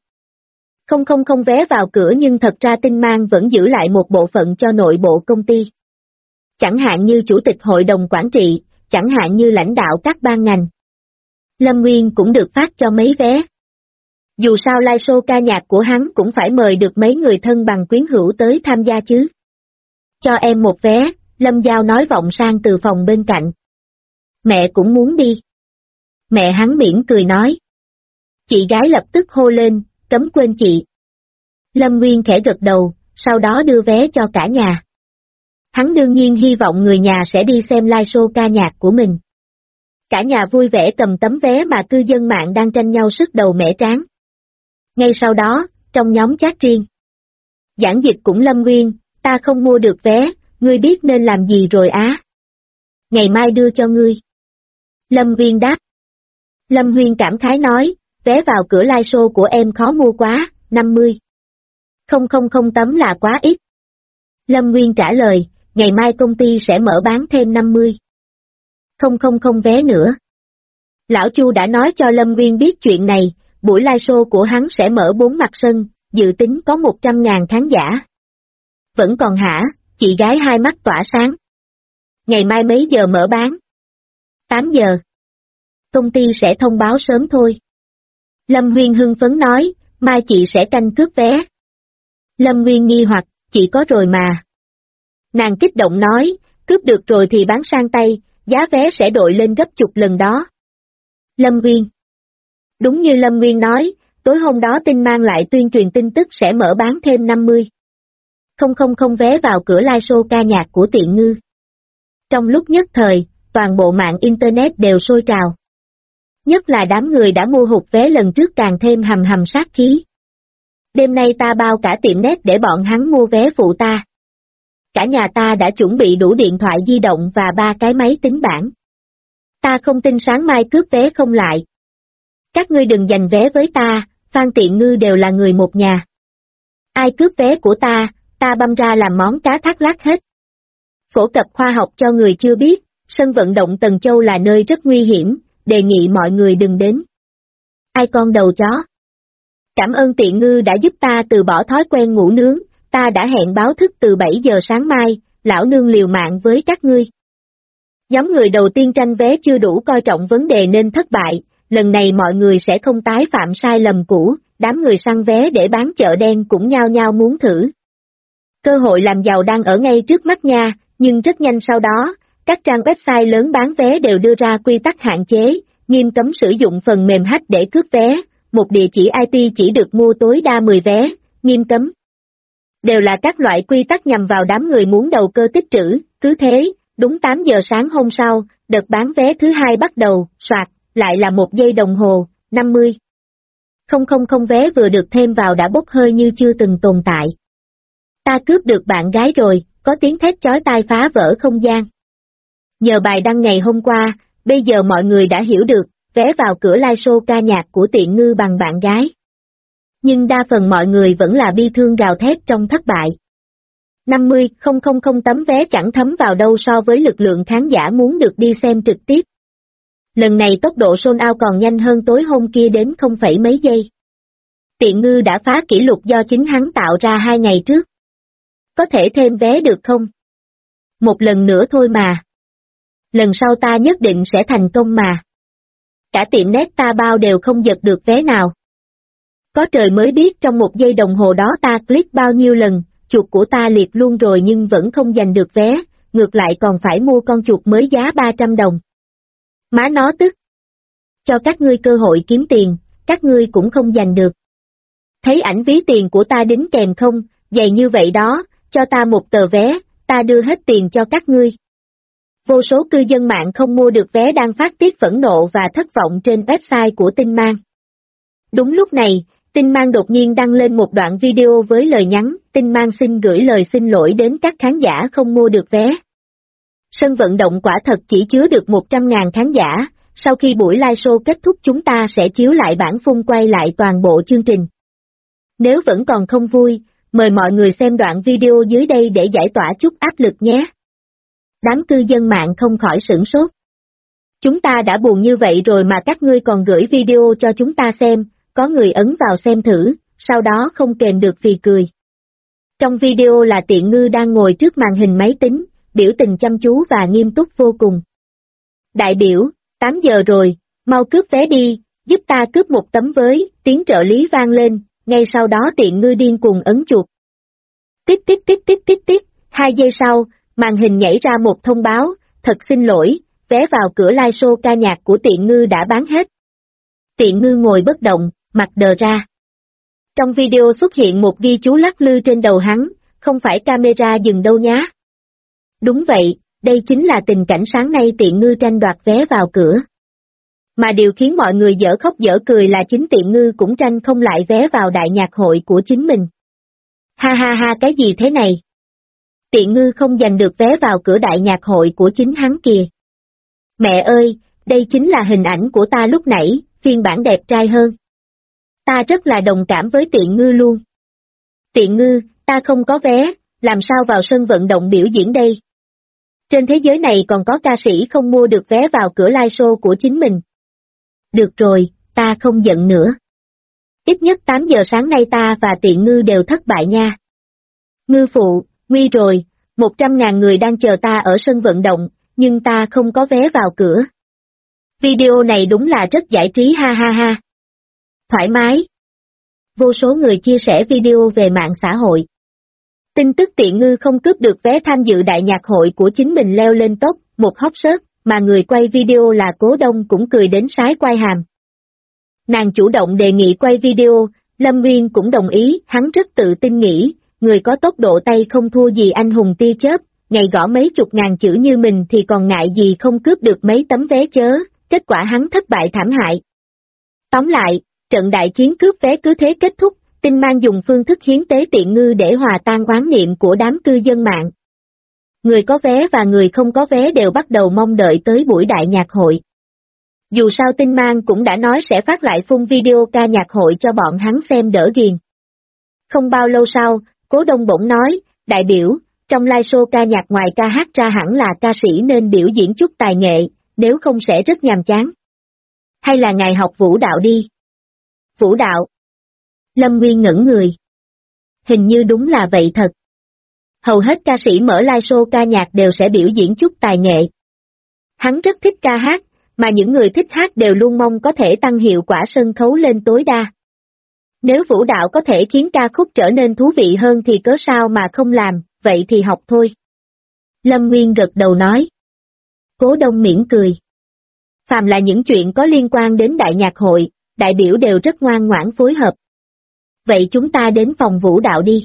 Không vé vào cửa nhưng thật ra Tinh Mang vẫn giữ lại một bộ phận cho nội bộ công ty. Chẳng hạn như chủ tịch hội đồng quản trị, chẳng hạn như lãnh đạo các ban ngành. Lâm Nguyên cũng được phát cho mấy vé. Dù sao live show ca nhạc của hắn cũng phải mời được mấy người thân bằng quyến hữu tới tham gia chứ. Cho em một vé, Lâm Giao nói vọng sang từ phòng bên cạnh. Mẹ cũng muốn đi. Mẹ hắn mỉm cười nói. Chị gái lập tức hô lên, cấm quên chị. Lâm Nguyên khẽ gật đầu, sau đó đưa vé cho cả nhà. Hắn đương nhiên hy vọng người nhà sẽ đi xem live show ca nhạc của mình. Cả nhà vui vẻ cầm tấm vé mà cư dân mạng đang tranh nhau sức đầu mẻ trán. Ngay sau đó, trong nhóm chat riêng. Giảng dịch cũng Lâm Nguyên, ta không mua được vé, ngươi biết nên làm gì rồi á. Ngày mai đưa cho ngươi. Lâm Nguyên đáp. Lâm Huyên cảm khái nói, vé vào cửa live show của em khó mua quá, 50. Không tấm là quá ít. Lâm Nguyên trả lời, ngày mai công ty sẽ mở bán thêm 50. Không vé nữa. Lão Chu đã nói cho Lâm Nguyên biết chuyện này, buổi live show của hắn sẽ mở 4 mặt sân, dự tính có 100.000 khán giả. Vẫn còn hả, chị gái hai mắt tỏa sáng. Ngày mai mấy giờ mở bán? 8 giờ. Công ty sẽ thông báo sớm thôi. Lâm Huyên hưng phấn nói, mai chị sẽ canh cướp vé. Lâm Nguyên nghi hoặc, chị có rồi mà. Nàng kích động nói, cướp được rồi thì bán sang tay, giá vé sẽ đội lên gấp chục lần đó. Lâm Nguyên. Đúng như Lâm Nguyên nói, tối hôm đó Tinh Mang lại tuyên truyền tin tức sẽ mở bán thêm 50. Không vé vào cửa live show ca nhạc của tiện ngư. Trong lúc nhất thời, toàn bộ mạng Internet đều sôi trào. Nhất là đám người đã mua hụt vé lần trước càng thêm hầm sát khí. Đêm nay ta bao cả tiệm net để bọn hắn mua vé phụ ta. cả nhà ta đã chuẩn bị đủ điện thoại di động và 3 cái máy tính bảng. Ta không tin sáng mai cướp vé không lại. Các ngươi đừng giành vé với ta, Phan Tiện Ngư đều là người một nhà. Ai cướp vé của ta băm ra làm món cá thác lác hết. Phổ cập khoa học cho người chưa biết, sân vận động Tần Châu là nơi rất nguy hiểm, đề nghị mọi người đừng đến. Ai con đầu chó? Cảm ơn Tiện Ngư đã giúp ta từ bỏ thói quen ngủ nướng, ta đã hẹn báo thức từ 7 giờ sáng mai, lão nương liều mạng với các ngươi. Nhóm người đầu tiên tranh vé chưa đủ coi trọng vấn đề nên thất bại, lần này mọi người sẽ không tái phạm sai lầm cũ, đám người săn vé để bán chợ đen cũng nhao nhao muốn thử. Cơ hội làm giàu đang ở ngay trước mắt nha, nhưng rất nhanh sau đó, các trang website lớn bán vé đều đưa ra quy tắc hạn chế, nghiêm cấm sử dụng phần mềm hack để cướp vé, một địa chỉ IP chỉ được mua tối đa 10 vé, nghiêm cấm. Đều là các loại quy tắc nhằm vào đám người muốn đầu cơ tích trữ, cứ thế, đúng 8 giờ sáng hôm sau, đợt bán vé thứ hai bắt đầu, soạt, lại là 1 giây đồng hồ, 50. Không vé vừa được thêm vào đã bốc hơi như chưa từng tồn tại. Ta cướp được bạn gái rồi, có tiếng thét chói tai phá vỡ không gian. Nhờ bài đăng ngày hôm qua, bây giờ mọi người đã hiểu được, vé vào cửa live show ca nhạc của Tiện Ngư bằng bạn gái. Nhưng đa phần mọi người vẫn là bi thương gào thét trong thất bại. 50.000 tấm vé chẳng thấm vào đâu so với lực lượng khán giả muốn được đi xem trực tiếp. Lần này tốc độ sold out còn nhanh hơn tối hôm kia đến không phẩy mấy giây. Tiện Ngư đã phá kỷ lục do chính hắn tạo ra 2 ngày trước. Có thể thêm vé được không? Một lần nữa thôi mà. Lần sau ta nhất định sẽ thành công mà. Cả tiệm net ta bao đều không giật được vé nào. Có trời mới biết trong 1 giây đồng hồ đó ta click bao nhiêu lần, chuột của ta liệt luôn rồi nhưng vẫn không giành được vé, ngược lại còn phải mua con chuột mới giá 300 đồng. Má nó tức. Cho các ngươi cơ hội kiếm tiền, các ngươi cũng không giành được. Thấy ảnh ví tiền của ta đính kèm không, dày như vậy đó, cho ta 1 tờ vé, ta đưa hết tiền cho các ngươi. Vô số cư dân mạng không mua được vé đang phát tiết phẫn nộ và thất vọng trên website của Tinh Mang. Đúng lúc này, Tinh Mang đột nhiên đăng lên một đoạn video với lời nhắn, Tinh Mang xin gửi lời xin lỗi đến các khán giả không mua được vé. Sân vận động quả thật chỉ chứa được 100.000 khán giả, sau khi buổi live show kết thúc chúng ta sẽ chiếu lại bản phun quay lại toàn bộ chương trình. Nếu vẫn còn không vui, mời mọi người xem đoạn video dưới đây để giải tỏa chút áp lực nhé. Đám cư dân mạng không khỏi sửng sốt. Chúng ta đã buồn như vậy rồi mà các ngươi còn gửi video cho chúng ta xem, có người ấn vào xem thử, sau đó không kềm được vì cười. Trong video là Tiện Ngư đang ngồi trước màn hình máy tính, biểu tình chăm chú và nghiêm túc vô cùng. Đại biểu, 8 giờ rồi, mau cướp vé đi, giúp ta cướp 1 tấm với, tiếng trợ lý vang lên, ngay sau đó Tiện Ngư điên cuồng ấn chuột. Tít, 2 giây sau, màn hình nhảy ra một thông báo, thật xin lỗi, vé vào cửa live show ca nhạc của Tiện Ngư đã bán hết. Tiện Ngư ngồi bất động, mặt đờ ra. Trong video xuất hiện một ghi chú lắc lư trên đầu hắn, không phải camera dừng đâu nhá. Đúng vậy, đây chính là tình cảnh sáng nay Tiện Ngư tranh đoạt vé vào cửa. Mà điều khiến mọi người dở khóc dở cười là chính Tiện Ngư cũng tranh không lại vé vào đại nhạc hội của chính mình. Ha, cái gì thế này? Tiện Ngư không giành được vé vào cửa đại nhạc hội của chính hắn kìa. Mẹ ơi, đây chính là hình ảnh của ta lúc nãy, phiên bản đẹp trai hơn. Ta rất là đồng cảm với Tiện Ngư luôn. Tiện Ngư, ta không có vé, làm sao vào sân vận động biểu diễn đây? Trên thế giới này còn có ca sĩ không mua được vé vào cửa live show của chính mình. Được rồi, ta không giận nữa. Ít nhất 8 giờ sáng nay ta và Tiện Ngư đều thất bại nha. Ngư phụ, nguy rồi, 100.000 người đang chờ ta ở sân vận động, nhưng ta không có vé vào cửa. Video này đúng là rất giải trí ha. Thoải mái. Vô số người chia sẻ video về mạng xã hội. Tin tức Tiện Ngư không cướp được vé tham dự đại nhạc hội của chính mình leo lên top, một hot search, mà người quay video là Cố Đông cũng cười đến sái quai hàm. Nàng chủ động đề nghị quay video, Lâm Nguyên cũng đồng ý, hắn rất tự tin nghĩ, người có tốc độ tay không thua gì anh hùng tia chớp, ngày gõ mấy chục ngàn chữ như mình thì còn ngại gì không cướp được mấy tấm vé chớ, kết quả hắn thất bại thảm hại. Tóm lại, trận đại chiến cướp vé cứ thế kết thúc, Tinh Mang dùng phương thức hiến tế Tiện Ngư để hòa tan oán niệm của đám cư dân mạng. Người có vé và người không có vé đều bắt đầu mong đợi tới buổi đại nhạc hội. Dù sao Tinh Mang cũng đã nói sẽ phát lại full video ca nhạc hội cho bọn hắn xem đỡ ghiền. Không bao lâu sau, Cố Đông bỗng nói, đại biểu, trong live show ca nhạc ngoài ca hát ra hẳn là ca sĩ nên biểu diễn chút tài nghệ, nếu không sẽ rất nhàm chán. Hay là ngài học vũ đạo đi? Vũ đạo? Lâm Nguyên ngẩn người. Hình như đúng là vậy thật. Hầu hết ca sĩ mở live show ca nhạc đều sẽ biểu diễn chút tài nghệ. Hắn rất thích ca hát, mà những người thích hát đều luôn mong có thể tăng hiệu quả sân khấu lên tối đa. Nếu vũ đạo có thể khiến ca khúc trở nên thú vị hơn thì cớ sao mà không làm, vậy thì học thôi. Lâm Nguyên gật đầu nói. Cố Đông mỉm cười. Phàm là những chuyện có liên quan đến đại nhạc hội, đại biểu đều rất ngoan ngoãn phối hợp. Vậy chúng ta đến phòng vũ đạo đi.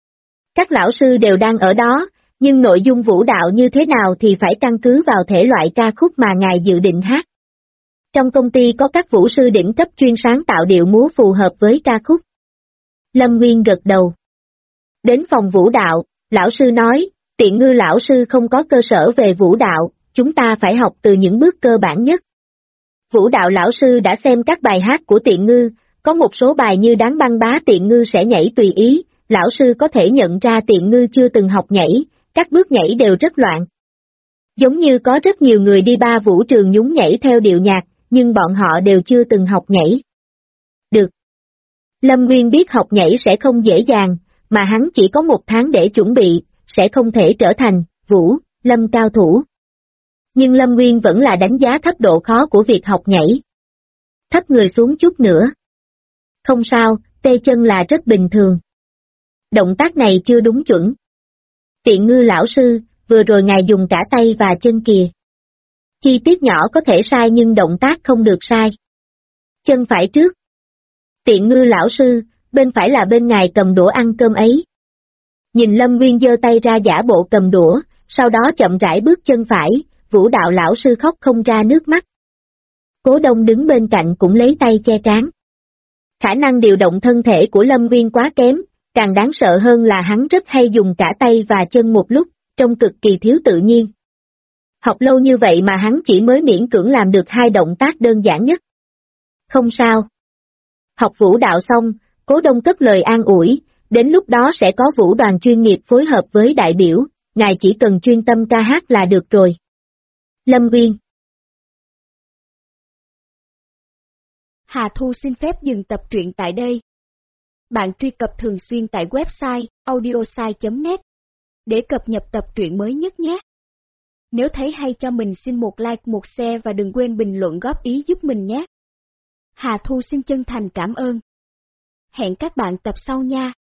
Các lão sư đều đang ở đó, nhưng nội dung vũ đạo như thế nào thì phải căn cứ vào thể loại ca khúc mà ngài dự định hát. Trong công ty có các vũ sư đỉnh cấp chuyên sáng tạo điệu múa phù hợp với ca khúc. Lâm Nguyên gật đầu. Đến phòng vũ đạo, lão sư nói, Tiện Ngư lão sư không có cơ sở về vũ đạo, chúng ta phải học từ những bước cơ bản nhất. Vũ đạo lão sư đã xem các bài hát của Tiện Ngư, có một số bài như Đáng Băng Bá Tiện Ngư sẽ nhảy tùy ý, lão sư có thể nhận ra Tiện Ngư chưa từng học nhảy, các bước nhảy đều rất loạn. Giống như có rất nhiều người đi ba vũ trường nhún nhảy theo điệu nhạc, nhưng bọn họ đều chưa từng học nhảy. Được. Lâm Nguyên biết học nhảy sẽ không dễ dàng, mà hắn chỉ có 1 tháng để chuẩn bị, sẽ không thể trở thành Lâm cao thủ. Nhưng Lâm Nguyên vẫn là đánh giá thấp độ khó của việc học nhảy. Thấp người xuống chút nữa. Không sao, tê chân là rất bình thường. Động tác này chưa đúng chuẩn. Tiện Ngư lão sư, vừa rồi ngài dùng cả tay và chân kìa. Chi tiết nhỏ có thể sai nhưng động tác không được sai. Chân phải trước. Tiện Ngư lão sư, bên phải là bên ngài cầm đũa ăn cơm ấy. Nhìn Lâm Nguyên giơ tay ra giả bộ cầm đũa, sau đó chậm rãi bước chân phải, vũ đạo lão sư khóc không ra nước mắt. Cố Đông đứng bên cạnh cũng lấy tay che trán. Khả năng điều động thân thể của Lâm Nguyên quá kém, càng đáng sợ hơn là hắn rất hay dùng cả tay và chân một lúc, trông cực kỳ thiếu tự nhiên. Học lâu như vậy mà hắn chỉ mới miễn cưỡng làm được 2 động tác đơn giản nhất. Không sao. Học vũ đạo xong, Cố Đông cất lời an ủi, đến lúc đó sẽ có vũ đoàn chuyên nghiệp phối hợp với đại biểu, ngài chỉ cần chuyên tâm ca hát là được rồi. Lâm Nguyên. Hà Thu xin phép dừng tập truyện tại đây. Bạn truy cập thường xuyên tại website audiosai.net để cập nhật tập truyện mới nhất nhé. Nếu thấy hay cho mình xin một like, một share và đừng quên bình luận góp ý giúp mình nhé. Hà Thu xin chân thành cảm ơn. Hẹn các bạn tập sau nha.